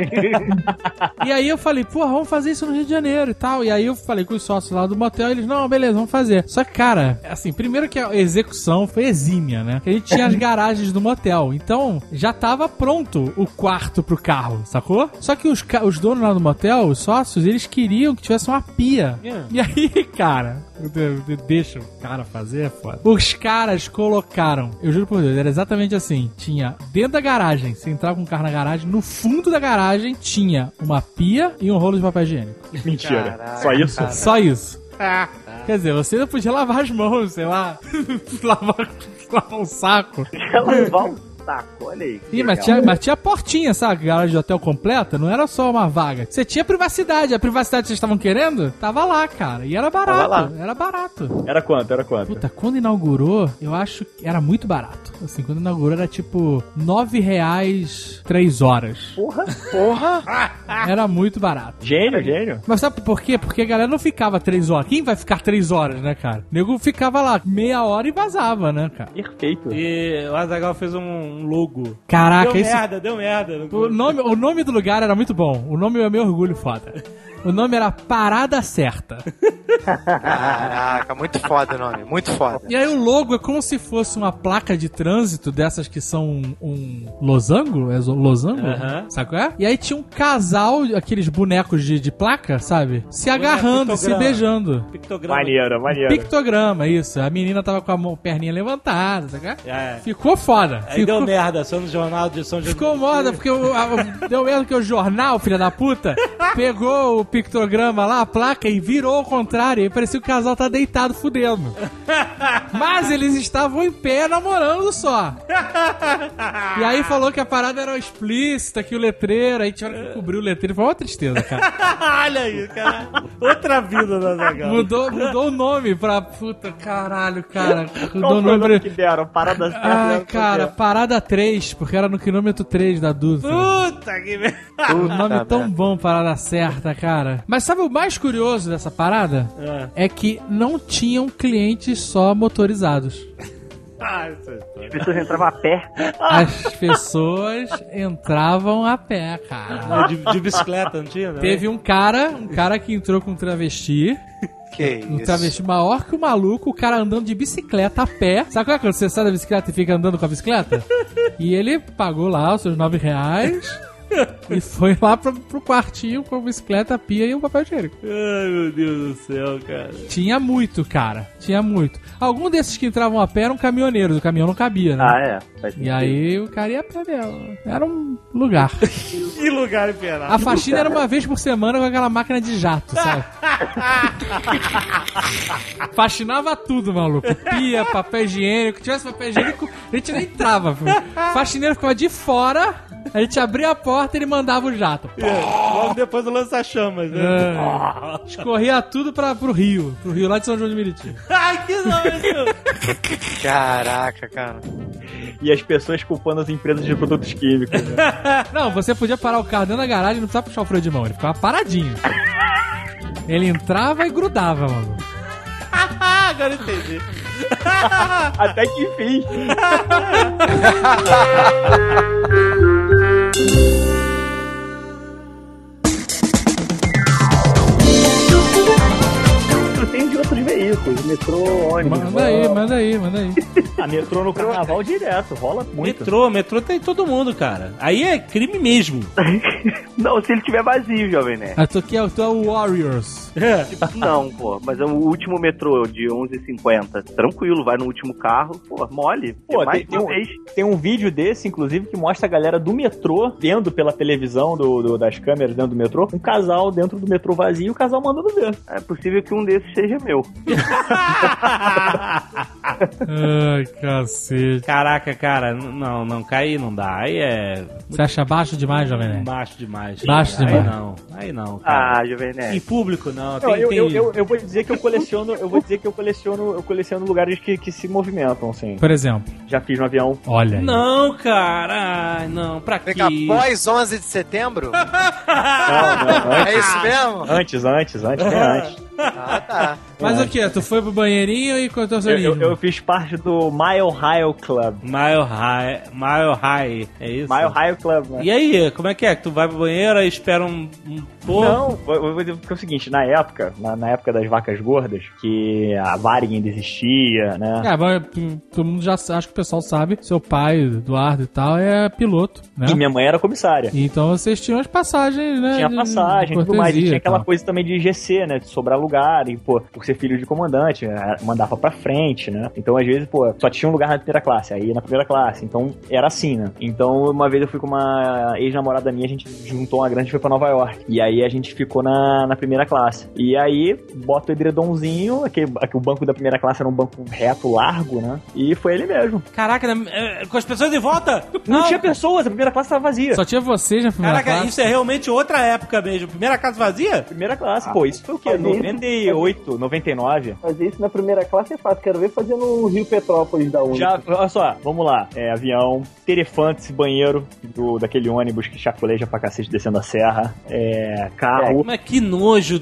E aí eu falei, porra, vamos fazer isso no Rio de Janeiro e tal. E aí eu falei com os sócios lá do motel, e eles, não, beleza, vamos fazer. Só que, cara, assim, primeiro que a execução foi exímia, né? Que a gente tinha as garagens do motel. Então, já tava pronto o quarto pro carro, sacou? Só que os donos lá do motel, os sócios, eles queriam que tivesse uma pia. E aí, cara, deixa o cara fazer, é foda. Os caras colocaram, eu juro por Deus, era exatamente assim. Tinha dentro da garagem, você entrava com o carro na garagem, no fundo da garagem tinha uma pia e um rolo de papel higiênico. Mentira. Caraca, Só isso? cara. Só isso. Quer dizer, você ainda podia lavar as mãos, sei lá. lavar um saco. Lavar um saco, olha aí. Ih, mas tinha portinha, sabe? Garagem de hotel completa, não era só uma vaga. Você tinha privacidade. A privacidade que vocês estavam querendo, tava lá, cara. E era barato. Era barato. Era quanto? Era quanto? Puta, quando inaugurou, eu acho que era muito barato. Assim, quando inaugurou era tipo R$9 3 horas. Porra! Era muito barato. Gênio. Mas sabe por quê? Porque a galera não ficava 3 horas. Quem vai ficar 3 horas, né, cara? O nego ficava lá meia hora e vazava, né, cara? Perfeito. E o Azaghal fez um logo. Caraca, Deu merda. O nome do lugar era muito bom. O nome é meu orgulho, foda. O nome era Parada Certa. Caraca, muito foda o nome, muito foda. E aí o logo é como se fosse uma placa de trânsito dessas que são um losango? É losango? Sabe qual é? E aí tinha um casal, aqueles bonecos de placa, sabe? Se agarrando, se beijando. Pictograma. Maneiro. Pictograma, isso. A menina tava com a perninha levantada, sabe qual é? Ficou foda. Aí deu merda, só no jornal de São João. Ficou moda, porque deu merda que o jornal, filha da puta, pegou o pictograma lá, a placa, e virou ao contrário. E parecia que o casal tá deitado fudendo. Mas eles estavam em pé namorando só. E aí falou que a parada era explícita, que o letreiro, aí tiveram que cobrir o letreiro. Foi uma tristeza, cara. Olha aí, cara. Outra vida da Azaghal. Mudou o nome pra... Puta, caralho, cara. Qual foi o nome que deram? Parada Certa. Ah, cara, Parada 3, porque era no quilômetro 3 da Dutra. Puta que merda. O nome tão bom, Parada Certa, cara. Mas sabe o mais curioso dessa parada? É que não tinham clientes só motorizados. As pessoas entravam a pé. As pessoas entravam a pé, cara. De bicicleta, não tinha? Não? Teve um cara que entrou com um travesti. Que Um isso? travesti maior que o maluco, o cara andando de bicicleta a pé. Sabe qual é quando você sai da bicicleta e fica andando com a bicicleta? E ele pagou lá os seus R$9 e foi lá pro quartinho com a bicicleta, a pia e o papel higiênico. Ai, meu Deus do céu, cara. Tinha muito, cara. Tinha muito. Algum desses que entravam a pé eram caminhoneiros. O caminhão não cabia, né? Ah, é. Faz E sentido. aí o cara ia a pé mesmo. Era um lugar. Que lugar emperado. A faxina era uma vez por semana com aquela máquina de jato, sabe? Faxinava tudo, maluco. Pia, papel higiênico. Se tivesse papel higiênico, a gente nem entrava. Faxineiro ficava de fora, a gente abria a porta e ele mandava o jato. Logo depois do lança-chamas, né? Escorria tudo pro Rio lá de São João de Meriti. Ai, que nojo! Caraca, cara. E as pessoas culpando as empresas de produtos químicos. Né? Não, você podia parar o carro dentro da garagem e não precisava puxar o freio de mão, ele ficava paradinho. Ele entrava e grudava, mano. Agora eu entendi. Até que enfim. Eu tenho de outros veículos. ricos, metrô, ônibus. Manda aí. A metrô no carnaval direto, rola muito. Metrô tem todo mundo, cara. Aí é crime mesmo. Não, se ele tiver vazio, Jovem Nerd. Tu é o Warriors. Não, pô, mas é o último metrô de 11h50. Tranquilo, vai no último carro, pô, mole. Pô, mais tem um vídeo desse, inclusive, que mostra a galera do metrô, vendo pela televisão das câmeras dentro do metrô, um casal dentro do metrô vazio e o casal mandando ver. É possível que um desses seja meu. Ai, cacete. Caraca, cara, não, cair não dá. Aí é... Você acha baixo demais, Jovem Nerd? Baixo demais. Baixo demais. Aí não, cara. Jovem Nerd. Em público, não. Eu vou dizer que eu coleciono lugares que se movimentam, assim. Por exemplo. Já fiz no avião. Olha aí. Não, cara. Não, pra quê? Após 11 de setembro? Não, É isso mesmo? Antes, bem antes. Ah, tá. Mas o que? Tu foi pro banheirinho e contou seu nível? Eu fiz parte do Mile High Club. Mile High, é isso? Mile High Club, né? E aí, como é que é? Que tu vai pro banheiro e espera um pouco? Não, eu vou dizer que é o seguinte, na época das vacas gordas, que a Varig ainda existia, né? Todo mundo já acho que o pessoal sabe, seu pai, Eduardo e tal, é piloto, né? E minha mãe era comissária. Então vocês tinham as passagens, né? Tinha passagem e tudo mais. E tinha aquela coisa também de GC, né? De sobrar lugar. E, pô, por ser filho de comandante, mandava pra frente, né? Então, às vezes, pô, só tinha um lugar na primeira classe. Aí ia na primeira classe. Então, era assim, né? Então, uma vez eu fui com uma ex-namorada minha, a gente juntou uma grande e foi pra Nova York. E aí a gente ficou na primeira classe. E aí, bota o edredomzinho, o banco da primeira classe era um banco reto, largo, né? E foi ele mesmo. Caraca, com as pessoas em volta? Não tinha pessoas, a primeira classe tava vazia. Só tinha vocês na primeira classe. Caraca, isso é realmente outra época mesmo. Primeira casa vazia? Primeira classe, pô, isso foi o quê? 98, 99? Fazer isso na primeira classe é fácil. Quero ver fazer no Rio Petrópolis da Uni. Já, olha só, vamos lá. Avião, terefante, banheiro daquele ônibus que chacoleja pra cacete descendo a serra. Carro. Mas que nojo.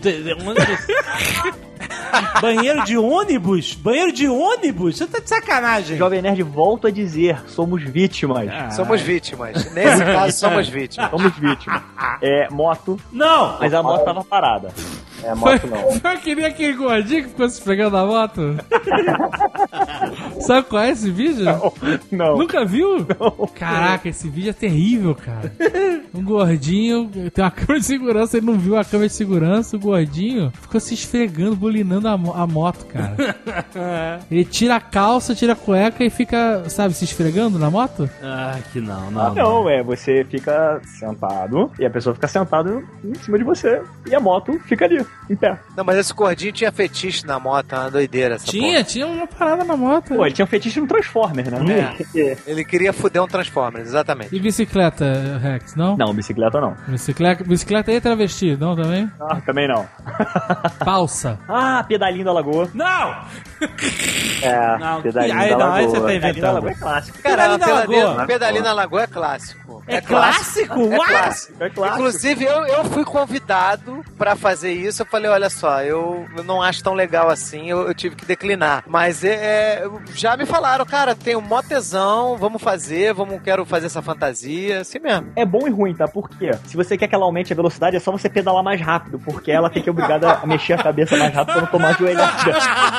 Banheiro de ônibus? Banheiro de ônibus? Você tá de sacanagem. Jovem Nerd, volto a dizer, somos vítimas. Somos vítimas. Nesse caso, somos vítimas. Somos vítimas. Moto. Não! Mas a moto tava parada. Moto não. Eu queria aquele gordinho que ficou se esfregando na moto. Sabe qual é esse vídeo? Não. Nunca viu? Não. Caraca, esse vídeo é terrível, cara. Um gordinho, tem uma câmera de segurança, ele não viu a câmera de segurança, o gordinho ficou se esfregando, bulinando a moto, cara. Ele tira a calça, tira a cueca e fica, sabe, se esfregando na moto? Que não. Você fica sentado e a pessoa fica sentada em cima de você e a moto fica ali, em pé. Não, mas esse gordinho tinha fetiche na moto, uma doideira essa porra. Tinha uma parada na moto. Pô, ele tinha um fetiche no Transformer, né? Ele queria fuder um Transformer, exatamente. E bicicleta, Rex, não? Não, bicicleta não. Bicicleta e travesti, não também? Ah, também não. Falsa. Pedalinho da Lagoa. Não! Pedalinho aí da não, aí você Lagoa. tá Pedalinho da inventando. Lagoa é clássico. Cara, Pedalinho da Lagoa. Pedalinho na Lagoa é clássico. É clássico? É What? clássico. É clássico. Inclusive, eu fui convidado pra fazer isso. Eu falei, olha só, eu não acho tão legal assim, eu tive que declinar. Mas já me falaram, cara, tem um mó tesão, vamos fazer, quero fazer essa fantasia, assim mesmo. É bom e ruim, tá? Por quê? Se você quer que ela aumente a velocidade, é só você pedalar mais rápido, porque ela tem que obrigada a mexer a cabeça mais rápido pra não tomar joelhada.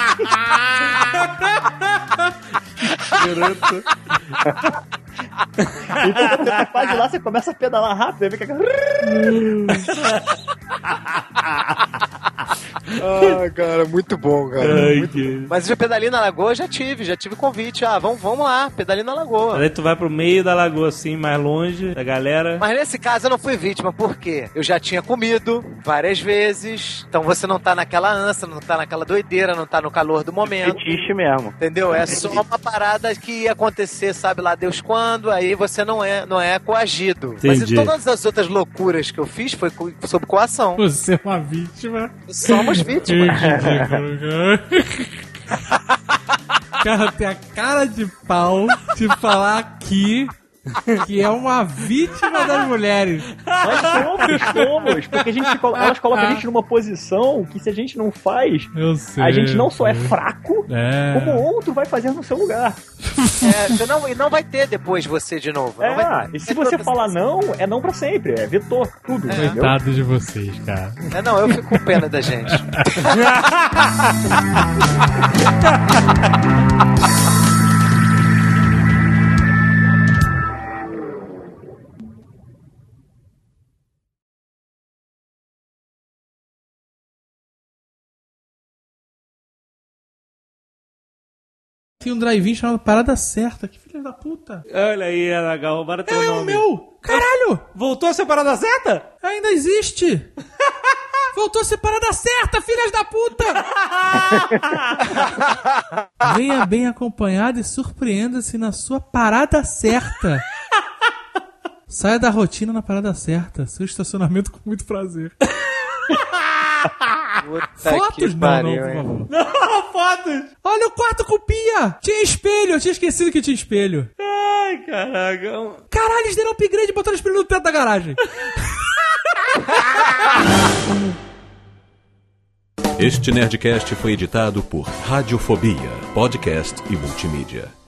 Então você faz lá, você começa a pedalar rápido, aí fica... Cara, muito bom, cara. Mas o pedalinho na Lagoa eu já tive convite. Vamos lá, pedalinho na Lagoa. Aí tu vai pro meio da lagoa, assim, mais longe da galera. Mas nesse caso eu não fui vítima, por quê? Eu já tinha comido várias vezes, então você não tá naquela ânsia, não tá naquela doideira, não tá no calor do momento. Fetiche mesmo. Entendeu? É só uma parada que ia acontecer, sabe lá Deus quando, aí você não é coagido. Entendi. Mas todas as outras loucuras que eu fiz foi sob coação. Você é uma vítima. Somos vítimas. Cara, tem a cara de pau de falar aqui Que é uma vítima das mulheres. Nós somos, porque elas colocam a gente numa posição que se a gente não faz, Eu sei, a gente não só é fraco, como outro vai fazer no seu lugar. E não vai ter depois você de novo. Não vai ter. E se você falar não, é não pra sempre. É vetor, tudo. Entendeu? Coitado de vocês, cara. Não, eu fico com pena da gente. Tem um drive-in chamado Parada Certa. Que filha da puta. Olha aí, Azaghal, roubaram teu É o nome. meu! Caralho! Voltou a ser Parada Certa? Ainda existe! Voltou a ser Parada Certa, filhas da puta! Venha bem acompanhado e surpreenda-se na sua Parada Certa. Saia da rotina na Parada Certa. Seu estacionamento com muito prazer. Fotos? Não, por favor. Não, fotos! Olha o quarto com pia! Tinha espelho, eu tinha esquecido que tinha espelho. Ai, caraca. Caralho, eles deram upgrade e botaram espelho no teto da garagem. Este Nerdcast foi editado por Radiofobia, podcast e multimídia.